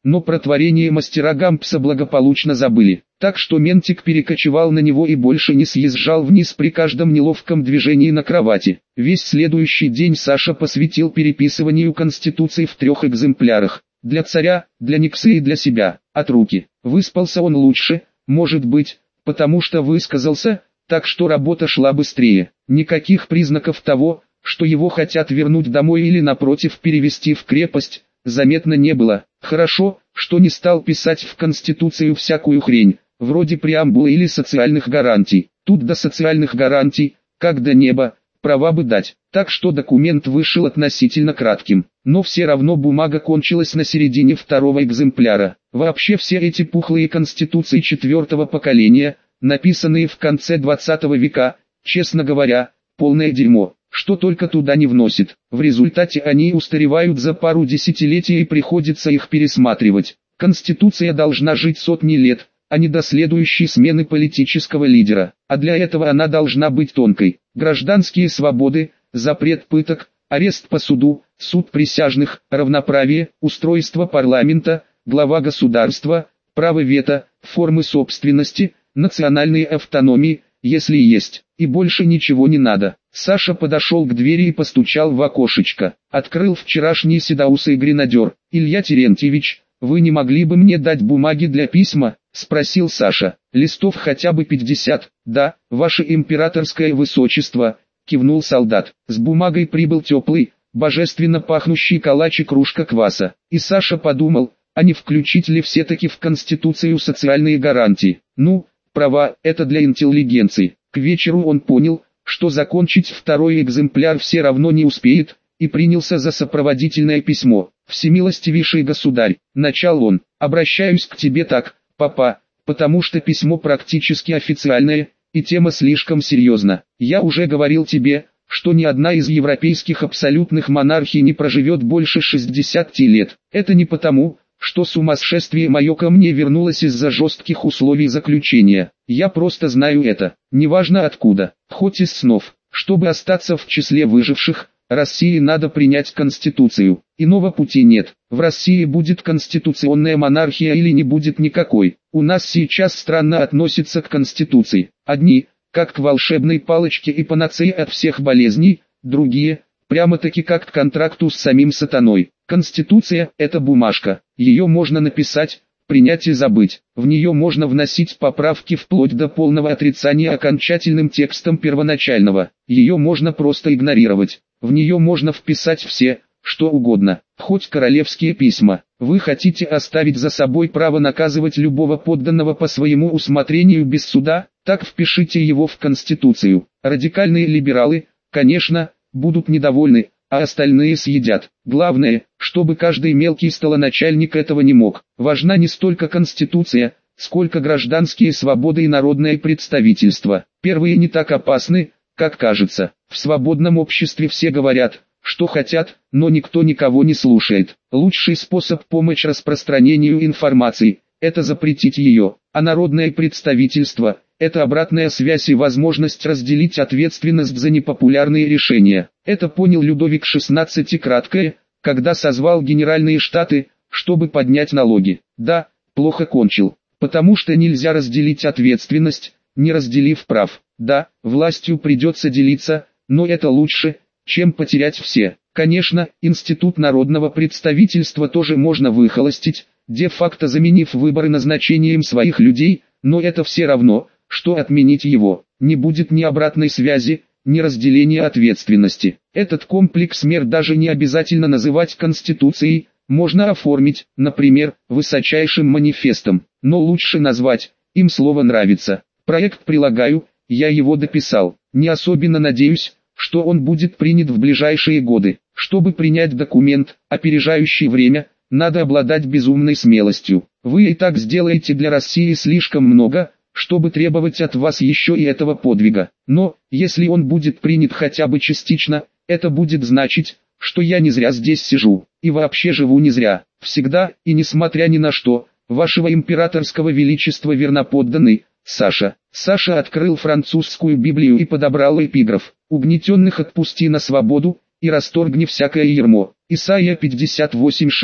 Speaker 1: но про творение мастера Гампса благополучно забыли. Так что ментик перекочевал на него и больше не съезжал вниз при каждом неловком движении на кровати. Весь следующий день Саша посвятил переписыванию Конституции в 3 экземплярах. Для царя, для Никсы и для себя, от руки. Выспался он лучше, может быть, потому что высказался, так что работа шла быстрее. Никаких признаков того, что его хотят вернуть домой или напротив перевести в крепость, заметно не было. Хорошо, что не стал писать в Конституцию всякую хрень, вроде преамбулы или социальных гарантий. Тут до социальных гарантий, как до неба, права бы дать. Так что документ вышел относительно кратким. Но все равно бумага кончилась на середине 2-го экземпляра. Вообще все эти пухлые конституции 4-го поколения, написанные в конце 20 века, честно говоря, полное дерьмо, что только туда не вносит. В результате они устаревают за пару десятилетий и приходится их пересматривать. Конституция должна жить сотни лет, а не до следующей смены политического лидера. А для этого она должна быть тонкой. Гражданские свободы, запрет пыток, арест по суду, суд присяжных, равноправие, устройство парламента, глава государства, право вето, формы собственности, национальные автономии, если есть, и больше ничего не надо. Саша подошел к двери и постучал в окошечко. Открыл вчерашний седоусый гренадер. «Илья Терентьевич, вы не могли бы мне дать бумаги для письма?» — спросил Саша. «Листов хотя бы 50. «Да, ваше императорское высочество», — кивнул солдат. С бумагой прибыл теплый, божественно пахнущий калач и кружка кваса. И Саша подумал, а не включить ли все-таки в Конституцию социальные гарантии. Ну, права, это для интеллигенции. К вечеру он понял, что закончить 2-й экземпляр все равно не успеет, и принялся за сопроводительное письмо. «Всемилостивейший государь», — начал он, — «обращаюсь к тебе так, папа, потому что письмо практически официальное, и тема слишком серьезна. Я уже говорил тебе, что ни одна из европейских абсолютных монархий не проживет больше 60 лет. Это не потому, что сумасшествие мое ко мне вернулось из-за жестких условий заключения. Я просто знаю это, неважно откуда, хоть из снов. Чтобы остаться в числе выживших, России надо принять Конституцию. Иного пути нет. В России будет конституционная монархия или не будет никакой. У нас сейчас странно относятся к Конституции. Одни, как к волшебной палочке и панацее от всех болезней, другие, прямо-таки как к контракту с самим сатаной. Конституция – это бумажка. Ее можно написать, принять и забыть. В нее можно вносить поправки вплоть до полного отрицания окончательным текстом первоначального. Ее можно просто игнорировать. В нее можно вписать все, что угодно, хоть королевские письма. Вы хотите оставить за собой право наказывать любого подданного по своему усмотрению без суда, так впишите его в Конституцию. Радикальные либералы, конечно, будут недовольны, а остальные съедят. Главное, чтобы каждый мелкий столоначальник этого не мог. Важна не столько Конституция, сколько гражданские свободы и народное представительство. Первые не так опасны, как кажется. В свободном обществе все говорят, что хотят, но никто никого не слушает. Лучший способ помочь распространению информации – это запретить ее, а народное представительство – это обратная связь и возможность разделить ответственность за непопулярные решения. Это понял Людовик XVI краткое, когда созвал Генеральные Штаты, чтобы поднять налоги. Да, плохо кончил, потому что нельзя разделить ответственность, не разделив прав. Да, властью придется делиться, но это лучше, чем потерять все. Конечно, институт народного представительства тоже можно выхолостить, де-факто заменив выборы назначением своих людей, но это все равно, что отменить его. Не будет ни обратной связи, ни разделения ответственности. Этот комплекс мер даже не обязательно называть Конституцией, можно оформить, например, высочайшим манифестом, но лучше назвать, им слово нравится. Проект прилагаю, я его дописал. Не особенно надеюсь, что он будет принят в ближайшие годы. Чтобы принять документ, опережающий время, надо обладать безумной смелостью. Вы и так сделаете для России слишком много, чтобы требовать от вас еще и этого подвига. Но, если он будет принят хотя бы частично, это будет значить, что я не зря здесь сижу, и вообще живу не зря. Всегда, и несмотря ни на что, вашего императорского величества верноподданный, Саша. Саша открыл французскую Библию и подобрал эпиграф: «Угнетенных отпусти на свободу, и расторгни всякое ярмо». Исайя 58:6.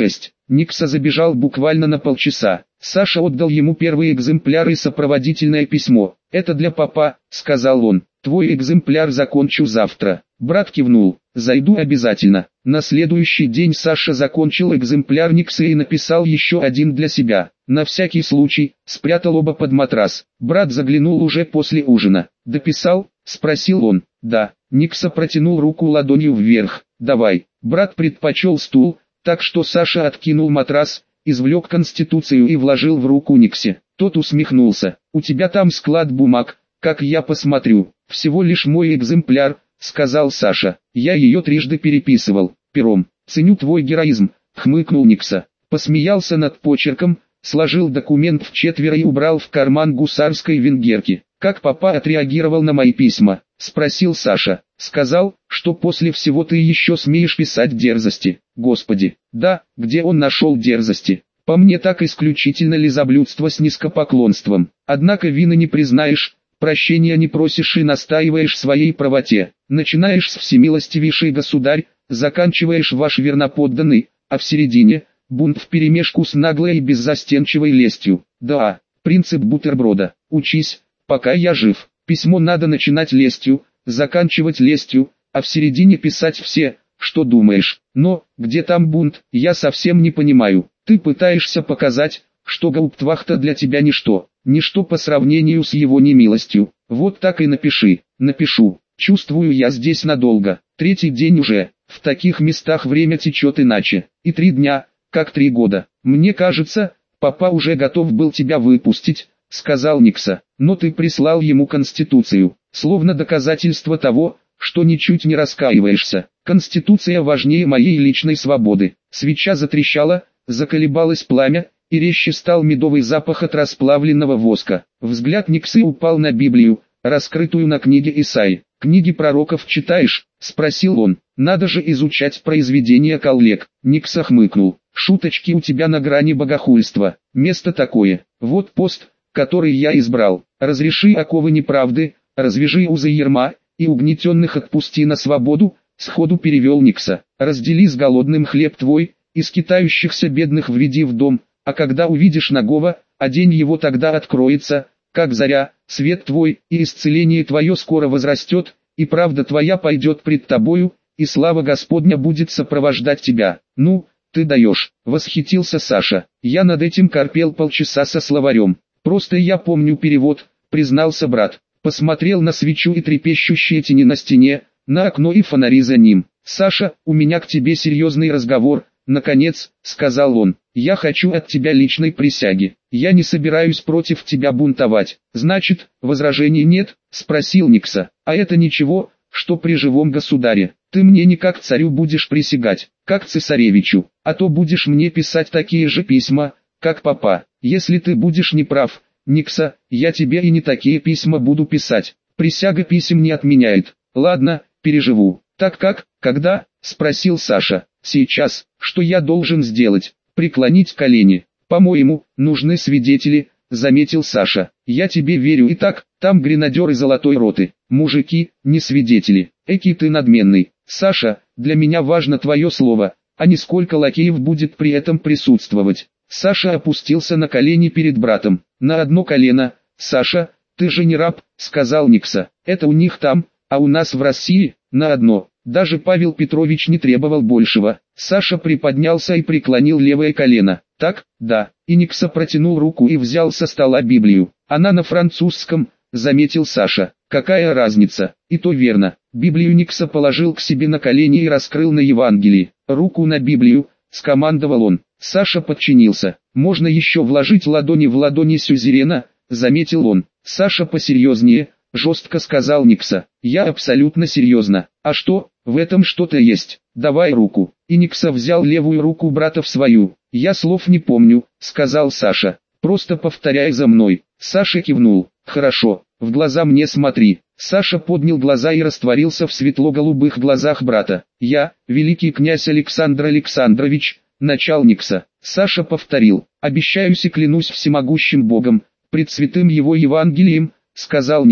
Speaker 1: Никса забежал буквально на полчаса. Саша отдал ему первый экземпляр и сопроводительное письмо. «Это для папа», — сказал он. «Твой экземпляр закончу завтра». Брат кивнул. «Зайду обязательно». На следующий день Саша закончил экземпляр Никсы и написал еще один для себя. На всякий случай, спрятал оба под матрас. Брат заглянул уже после ужина. «Дописал?» — спросил он. «Да». Никса протянул руку ладонью вверх. «Давай». Брат предпочел стул, так что Саша откинул матрас, извлек Конституцию и вложил в руку Никсе. Тот усмехнулся. «У тебя там склад бумаг, как я посмотрю. Всего лишь мой экземпляр», — сказал Саша. «Я ее трижды переписывал, пером. Ценю твой героизм», — хмыкнул Никса. Посмеялся над почерком, сложил документ вчетверо и убрал в карман гусарской венгерки. «Как папа отреагировал на мои письма?» — спросил Саша. «Сказал, что после всего ты еще смеешь писать дерзости». «Господи, да, где он нашел дерзости? По мне так исключительно лизоблюдство с низкопоклонством. Однако вины не признаешь, прощения не просишь и настаиваешь в своей правоте. Начинаешь с всемилостивейший государь, заканчиваешь ваш верноподданный, а в середине – бунт вперемешку с наглой и беззастенчивой лестью. Да, принцип бутерброда. Учись, пока я жив. Письмо надо начинать лестью, заканчивать лестью, а в середине писать все, что думаешь. Но, где там бунт, я совсем не понимаю. Ты пытаешься показать, что гауптвахта для тебя ничто, ничто по сравнению с его немилостью. Вот так и напиши». «Напишу. Чувствую я здесь надолго. Третий день уже. В таких местах время течет иначе. И 3 дня, как 3 года. Мне кажется, папа уже готов был тебя выпустить», — сказал Никса. «Но ты прислал ему Конституцию, словно доказательство того, что ничуть не раскаиваешься. Конституция важнее моей личной свободы». Свеча затрещала, заколебалось пламя, и резче стал медовый запах от расплавленного воска. Взгляд Никсы упал на Библию, раскрытую на книге Исаии. «Книги пророков читаешь?» — спросил он. «Надо же изучать произведения коллег». Никса хмыкнул. «Шуточки у тебя на грани богохульства. Место такое. Вот пост, который я избрал. Разреши оковы неправды, развяжи узы ярма, и угнетенных отпусти на свободу», — сходу перевел Никса. «Раздели с голодным хлеб твой, и скитающихся бедных введи в дом, а когда увидишь нагого, одень его, тогда откроется, как заря, свет твой, и исцеление твое скоро возрастет, и правда твоя пойдет пред тобою, и слава Господня будет сопровождать тебя». «Ну, ты даешь», — восхитился Саша. «Я над этим корпел полчаса со словарем. Просто я помню перевод», — признался брат. Посмотрел на свечу и трепещущие тени на стене, на окно и фонари за ним. «Саша, у меня к тебе серьезный разговор», — наконец, сказал он. «Я хочу от тебя личной присяги. Я не собираюсь против тебя бунтовать». «Значит, возражений нет?» — спросил Никса. «А это ничего, что при живом государе. Ты мне не как царю будешь присягать, как цесаревичу, а то будешь мне писать такие же письма, как папа. Если ты будешь неправ, Никса, я тебе и не такие письма буду писать. Присяга писем не отменяет. Ладно, переживу». «Так как, когда?» — спросил Саша. «Сейчас. Что я должен сделать?» «Преклонить колени». «По-моему, нужны свидетели», — заметил Саша. «Я тебе верю и так, там гренадеры золотой роты. Мужики, не свидетели. Эки ты надменный. Саша, для меня важно твое слово, а не сколько лакеев будет при этом присутствовать». Саша опустился на колени перед братом. «На одно колено. Саша, ты же не раб», — сказал Никса. «Это у них там, а у нас в России, на одно». Даже Павел Петрович не требовал большего. Саша приподнялся и преклонил левое колено. «Так, да». И Никса протянул руку и взял со стола Библию. «Она на французском», — заметил Саша. «Какая разница?» «И то верно». Библию Никса положил к себе на колени и раскрыл на Евангелии. «Руку на Библию», — скомандовал он. Саша подчинился. «Можно еще вложить ладони в ладони сюзерена», — заметил он. «Саша посерьезнее», — жестко сказал Никса. «Я абсолютно серьезно. А что, в этом что-то есть? Давай руку». И Никса взял левую руку брата в свою. «Я слов не помню», — сказал Саша. «Просто повторяй за мной». Саша кивнул. «Хорошо, в глаза мне смотри». Саша поднял глаза и растворился в светло-голубых глазах брата. «Я, великий князь Александр Александрович», — начал Никса. Саша повторил. «Обещаюсь и клянусь всемогущим Богом, пред святым его Евангелием», — сказал Никса.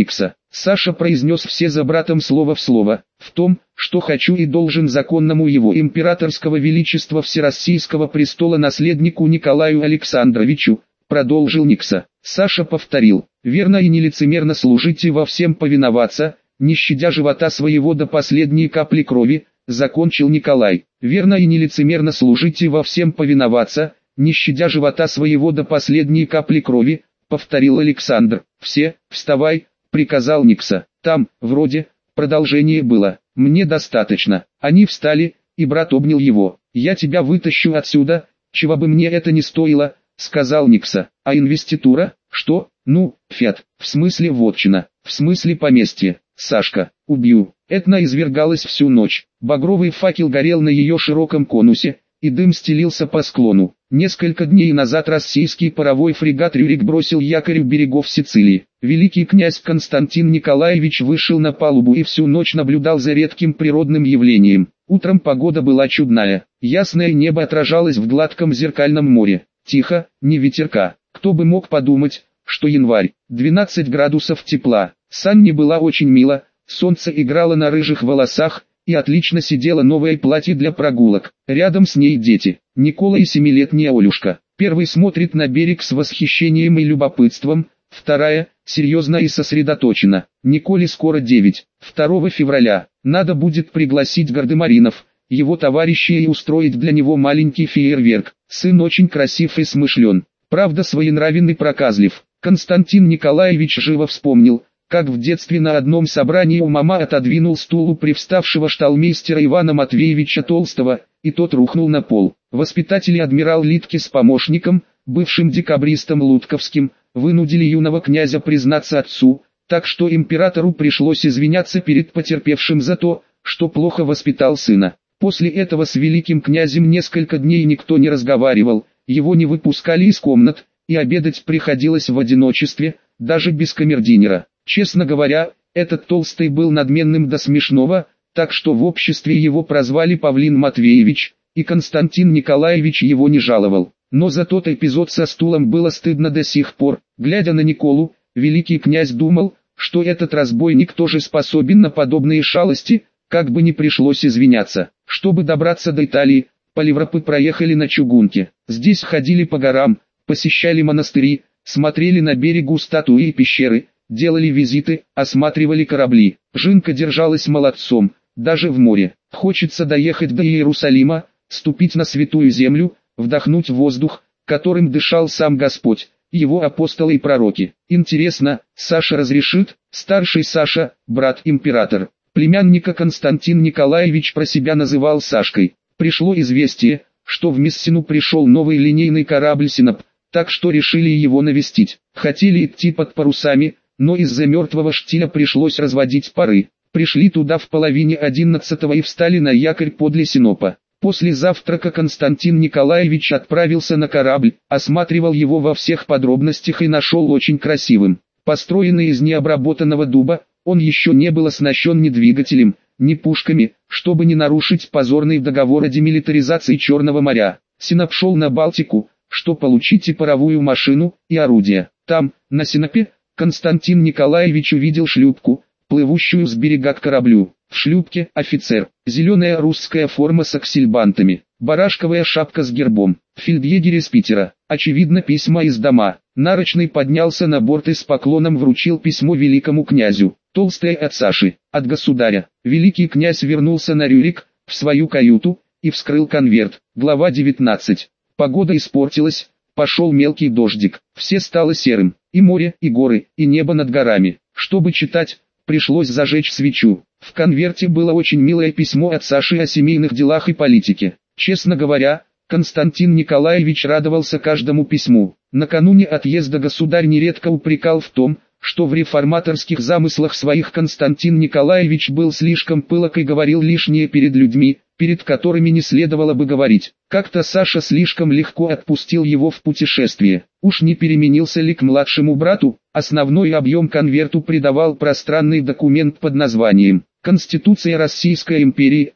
Speaker 1: Саша произнес все за братом слово в слово, в том, что хочу и должен законному его императорского величества всероссийского престола наследнику Николаю Александровичу, продолжил Никса. Саша повторил, верно и нелицемерно служите во всем повиноваться, не щадя живота своего до последней капли крови, закончил Николай. Верно и нелицемерно служите во всем повиноваться, не щадя живота своего до последней капли крови, повторил Александр. Все, вставай, приказал Никса. Там, вроде, продолжение было. Мне достаточно. Они встали, и брат обнял его. Я тебя вытащу отсюда, чего бы мне это ни стоило, сказал Никса. А инвеститура? Что? Ну, фиат. В смысле вотчина. В смысле поместье. Сашка, убью. Этна извергалась всю ночь. Багровый факел горел на ее широком конусе, и дым стелился по склону. Несколько дней назад российский паровой фрегат «Рюрик» бросил якорь у берегов Сицилии. Великий князь Константин Николаевич вышел на палубу и всю ночь наблюдал за редким природным явлением. Утром погода была чудная. Ясное небо отражалось в гладком зеркальном море. Тихо, ни ветерка. Кто бы мог подумать, что январь, 12 градусов тепла. Санни была очень мила, солнце играло на рыжих волосах, и отлично сидело новое платье для прогулок. Рядом с ней дети, Никола и 7-летняя Олюшка. Первый смотрит на берег с восхищением и любопытством, вторая, серьезно и сосредоточена. Николе скоро 9. 2 февраля. Надо будет пригласить гардемаринов, его товарищей и устроить для него маленький фейерверк. Сын очень красив и смышлен, правда своенравен и проказлив. Константин Николаевич живо вспомнил, как в детстве на одном собрании у мама отодвинул стул у привставшего шталмейстера Ивана Матвеевича Толстого, и тот рухнул на пол. Воспитатели адмирал Литке с помощником, бывшим декабристом Лутковским, вынудили юного князя признаться отцу, так что императору пришлось извиняться перед потерпевшим за то, что плохо воспитал сына. После этого с великим князем несколько дней никто не разговаривал, его не выпускали из комнат, и обедать приходилось в одиночестве, даже без камердинера. Честно говоря, этот Толстый был надменным до смешного, так что в обществе его прозвали Павлин Матвеевич, и Константин Николаевич его не жаловал. Но за тот эпизод со стулом было стыдно до сих пор. Глядя на Николу, великий князь думал, что этот разбойник тоже способен на подобные шалости, как бы не пришлось извиняться. Чтобы добраться до Италии, полевропы проехали на чугунке. Здесь ходили по горам, посещали монастыри, смотрели на берегу статуи и пещеры, делали визиты, осматривали корабли. Жинка держалась молодцом, даже в море. Хочется доехать до Иерусалима, ступить на святую землю, вдохнуть воздух, которым дышал сам Господь, его апостолы и пророки. Интересно, Саша разрешит? Старший Саша, брат император. Племянника Константин Николаевич про себя называл Сашкой. Пришло известие, что в Мессину пришел новый линейный корабль «Синап», так что решили его навестить. Хотели идти под парусами, но из-за мертвого штиля пришлось разводить пары. Пришли туда в половине 11-го и встали на якорь подле Синопа. После завтрака Константин Николаевич отправился на корабль, осматривал его во всех подробностях и нашел очень красивым. Построенный из необработанного дуба, он еще не был оснащен ни двигателем, ни пушками, чтобы не нарушить позорный договор о демилитаризации Черного моря. Синап шел на Балтику, что получить и паровую машину, и орудия. Там, на Синапе, Константин Николаевич увидел шлюпку, плывущую с берега к кораблю. В шлюпке офицер, зеленая русская форма с аксельбантами, барашковая шапка с гербом, фельдъегерь из Питера, очевидно письма из дома. Нарочный поднялся на борт и с поклоном вручил письмо великому князю. Толстое от Саши, от государя. Великий князь вернулся на Рюрик, в свою каюту, и вскрыл конверт. Глава 19. Погода испортилась, пошел мелкий дождик. Все стало серым, и море, и горы, и небо над горами. Чтобы читать, пришлось зажечь свечу. В конверте было очень милое письмо от Саши о семейных делах и политике. Честно говоря, Константин Николаевич радовался каждому письму. Накануне отъезда государь нередко упрекал в том, что в реформаторских замыслах своих Константин Николаевич был слишком пылок и говорил лишнее перед людьми, перед которыми не следовало бы говорить. Как-то Саша слишком легко отпустил его в путешествие. Уж не переменился ли к младшему брату? Основной объем конверту придавал пространный документ под названием «Конституция Российской империи,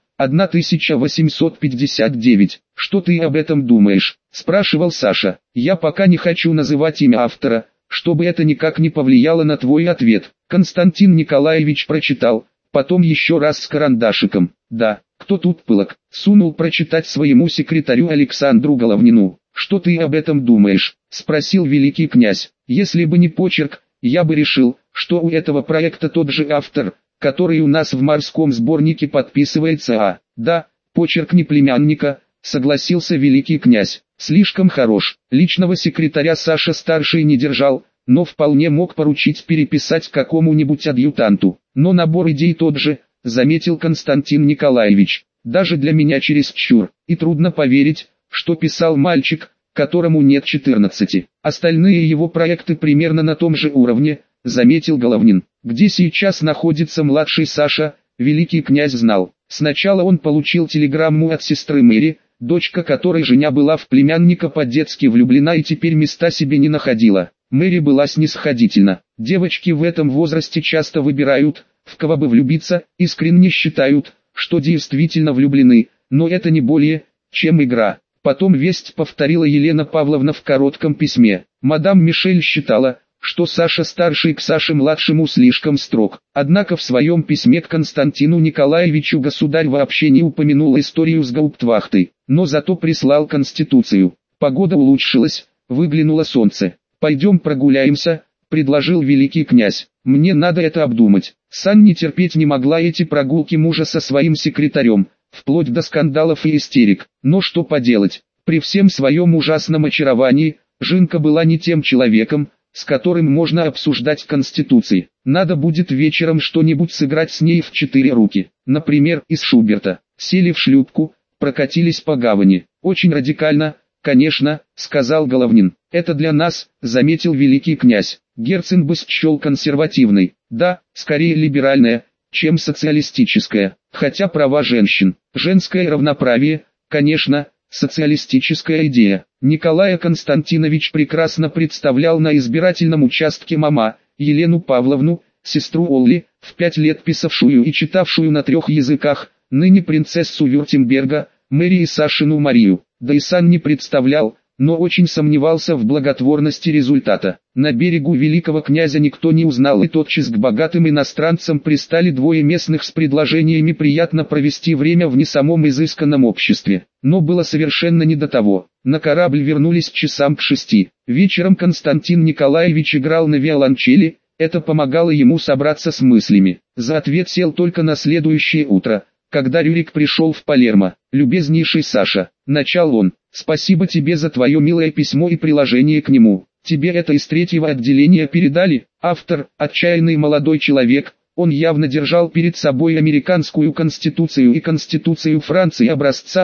Speaker 1: 1859. Что ты об этом думаешь?» – спрашивал Саша. «Я пока не хочу называть имя автора, чтобы это никак не повлияло на твой ответ. Константин Николаевич прочитал, потом еще раз с карандашиком. Да, кто тут пылок? Сунул прочитать своему секретарю Александру Головнину. Что ты об этом думаешь? Спросил великий князь. Если бы не почерк, я бы решил, что у этого проекта тот же автор, который у нас в морском сборнике подписывается. Да, почерк не племянника, согласился великий князь. Слишком хорош. Личного секретаря Саша-старший не держал, но вполне мог поручить переписать какому-нибудь адъютанту. Но набор идей тот же, заметил Константин Николаевич. Даже для меня чересчур, и трудно поверить, что писал мальчик, которому нет 14. Остальные его проекты примерно на том же уровне, заметил Головнин. Где сейчас находится младший Саша, великий князь знал. Сначала он получил телеграмму от сестры Мэри, дочка которой Женя была в племянника по-детски влюблена и теперь места себе не находила. Мэри была снисходительна. Девочки в этом возрасте часто выбирают, в кого бы влюбиться, искренне считают, что действительно влюблены, но это не более, чем игра. Потом весть повторила Елена Павловна в коротком письме. Мадам Мишель считала, что Саша-старший к Саше-младшему слишком строг. Однако в своем письме к Константину Николаевичу государь вообще не упомянул историю с гауптвахтой, но зато прислал Конституцию. Погода улучшилась, выглянуло солнце. «Пойдем прогуляемся», — предложил великий князь. «Мне надо это обдумать». Санни терпеть не могла эти прогулки мужа со своим секретарем, вплоть до скандалов и истерик. Но что поделать, при всем своем ужасном очаровании, Жинка была не тем человеком, с которым можно обсуждать Конституции. Надо будет вечером что-нибудь сыграть с ней в 4 руки. Например, из Шуберта. Сели в шлюпку, прокатились по гавани. Очень радикально, конечно, сказал Головнин. Это для нас, заметил великий князь. Герцен бы счел консервативной. Да, скорее либеральная, чем социалистическая. Хотя права женщин, женское равноправие, конечно, социалистическая идея. Николай Константинович прекрасно представлял на избирательном участке мама, Елену Павловну, сестру Олли, в 5 лет писавшую и читавшую на 3 языках, ныне принцессу Вюртемберга, Мэри и Сашину Марию. Да и сам не представлял, но очень сомневался в благотворности результата. На берегу великого князя никто не узнал, и тотчас к богатым иностранцам пристали 2 местных с предложениями приятно провести время в не самом изысканном обществе. Но было совершенно не до того. На корабль вернулись часам к 6. Вечером Константин Николаевич играл на виолончели, это помогало ему собраться с мыслями. За ответ сел только на следующее утро, когда Рюрик пришел в Палермо. «Любезнейший Саша», — начал он, — «спасибо тебе за твое милое письмо и приложение к нему. Тебе это из 3-го отделения передали?» Автор, отчаянный молодой человек, он явно держал перед собой американскую конституцию и конституцию Франции образца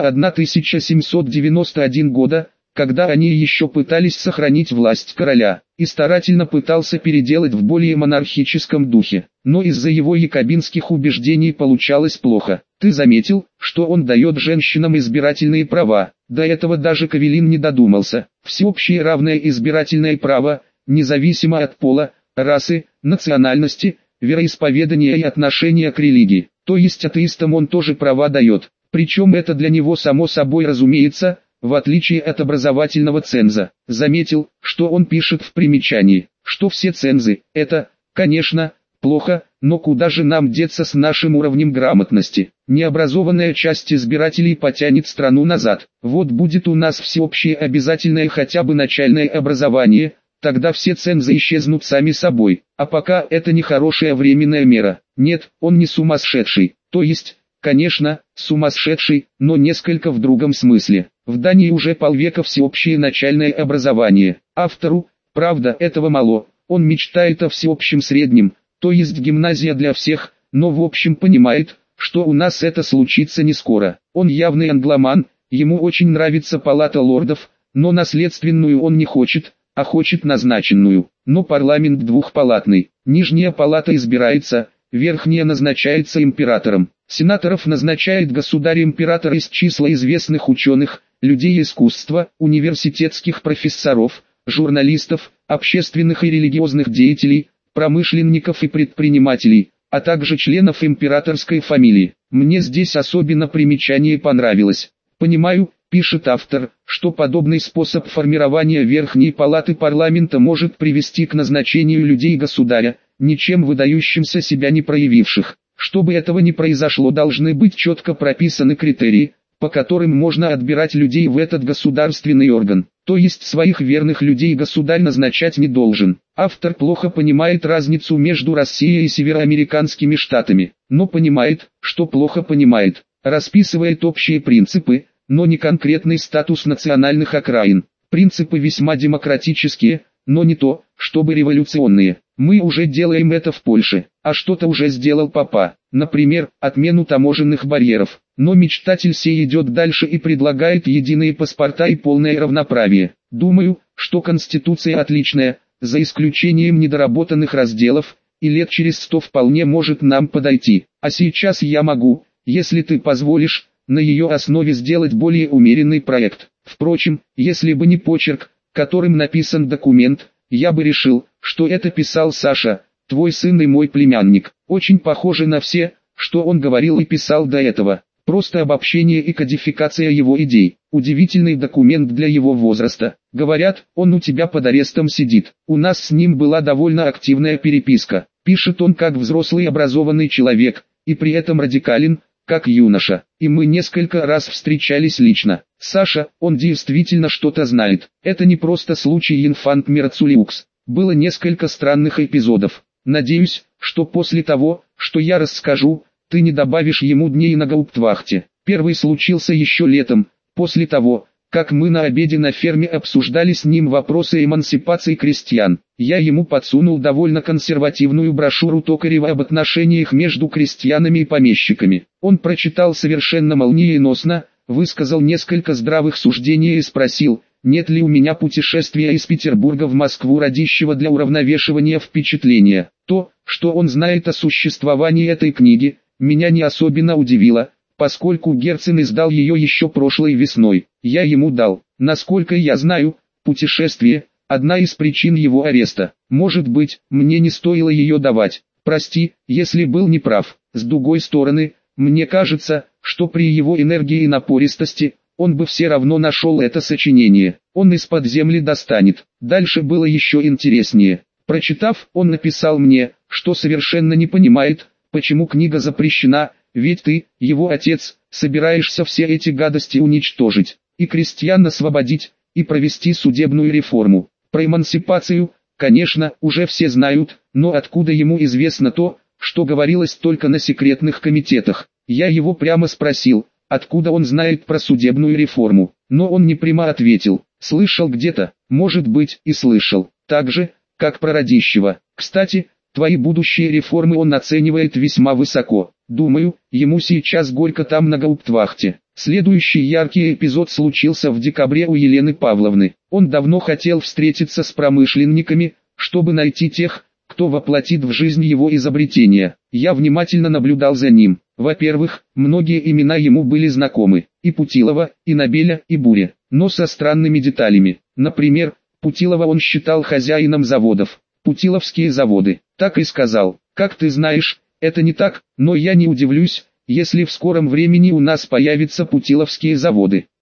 Speaker 1: 1791 года, когда они еще пытались сохранить власть короля, и старательно пытался переделать в более монархическом духе. Но из-за его якобинских убеждений получалось плохо. Ты заметил, что он дает женщинам избирательные права? До этого даже Кавелин не додумался. Всеобщее равное избирательное право, независимо от пола, расы, национальности, вероисповедания и отношения к религии. То есть атеистам он тоже права дает. Причем это для него само собой разумеется, в отличие от образовательного ценза. Заметил, что он пишет в примечании, что все цензы – это, конечно, плохо, но куда же нам деться с нашим уровнем грамотности? Необразованная часть избирателей потянет страну назад. Вот будет у нас всеобщее обязательное хотя бы начальное образование, тогда все цензы исчезнут сами собой. А пока это не хорошая временная мера. Нет, он не сумасшедший, то есть, конечно, сумасшедший, но несколько в другом смысле. В Дании уже полвека всеобщее начальное образование. Автору, правда, этого мало, он мечтает о всеобщем среднем, то есть гимназия для всех, но в общем понимает, что у нас это случится не скоро. Он явный англоман, ему очень нравится палата лордов, но наследственную он не хочет, а хочет назначенную. Но парламент двухпалатный, нижняя палата избирается, верхняя назначается императором. Сенаторов назначает государь-император из числа известных ученых, людей искусства, университетских профессоров, журналистов, общественных и религиозных деятелей, промышленников и предпринимателей, а также членов императорской фамилии. Мне здесь особенно примечание понравилось. Понимаю, пишет автор, что подобный способ формирования Верхней Палаты парламента может привести к назначению людей государя, ничем выдающимся себя не проявивших. Чтобы этого не произошло, должны быть четко прописаны критерии, по которым можно отбирать людей в этот государственный орган. То есть своих верных людей государь назначать не должен. Автор плохо понимает разницу между Россией и североамериканскими штатами, но понимает, что плохо понимает. Расписывает общие принципы, но не конкретный статус национальных окраин. Принципы весьма демократические, но не то, чтобы революционные. Мы уже делаем это в Польше, а что-то уже сделал папа, например, отмену таможенных барьеров. Но мечтатель сей идет дальше и предлагает единые паспорта и полное равноправие. Думаю, что Конституция отличная, за исключением недоработанных разделов, и лет через 100 вполне может нам подойти. А сейчас я могу, если ты позволишь, на ее основе сделать более умеренный проект. Впрочем, если бы не почерк, которым написан документ, я бы решил, что это писал Саша, твой сын и мой племянник. Очень похожи на все, что он говорил и писал до этого. Просто обобщение и кодификация его идей. Удивительный документ для его возраста. Говорят, он у тебя под арестом сидит. У нас с ним была довольно активная переписка. Пишет он как взрослый образованный человек, и при этом радикален, как юноша. И мы несколько раз встречались лично. Саша, он действительно что-то знает. Это не просто случай инфант Мирцулиукс. Было несколько странных эпизодов. Надеюсь, что после того, что я расскажу, ты не добавишь ему дней на гауптвахте. Первый случился еще летом, после того, как мы на обеде на ферме обсуждали с ним вопросы эмансипации крестьян. Я ему подсунул довольно консервативную брошюру Токарева об отношениях между крестьянами и помещиками. Он прочитал совершенно молниеносно, высказал несколько здравых суждений и спросил, нет ли у меня путешествия из Петербурга в Москву радищего для уравновешивания впечатления. То, что он знает о существовании этой книги, меня не особенно удивило, поскольку Герцен издал ее еще прошлой весной. Я ему дал. Насколько я знаю, путешествие – одна из причин его ареста. Может быть, мне не стоило ее давать. Прости, если был неправ. С другой стороны, мне кажется, что при его энергии и напористости, он бы все равно нашел это сочинение. Он из-под земли достанет. Дальше было еще интереснее. Прочитав, он написал мне, что совершенно не понимает, почему книга запрещена, ведь ты, его отец, собираешься все эти гадости уничтожить, и крестьян освободить, и провести судебную реформу. Про эмансипацию, конечно, уже все знают, но откуда ему известно то, что говорилось только на секретных комитетах? Я его прямо спросил, откуда он знает про судебную реформу, но он не прямо ответил. Слышал где-то, может быть, и слышал, так же, как про Радищева. Кстати, твои будущие реформы он оценивает весьма высоко. Думаю, ему сейчас горько там на гауптвахте. Следующий яркий эпизод случился в декабре у Елены Павловны. Он давно хотел встретиться с промышленниками, чтобы найти тех, кто воплотит в жизнь его изобретения. Я внимательно наблюдал за ним. Во-первых, многие имена ему были знакомы. И Путилова, и Нобеля, и Буря. Но со странными деталями. Например, Путилова он считал хозяином заводов. Путиловские заводы. Так и сказал. Как ты знаешь, это не так, но я не удивлюсь, если в скором времени у нас появятся путиловские заводы.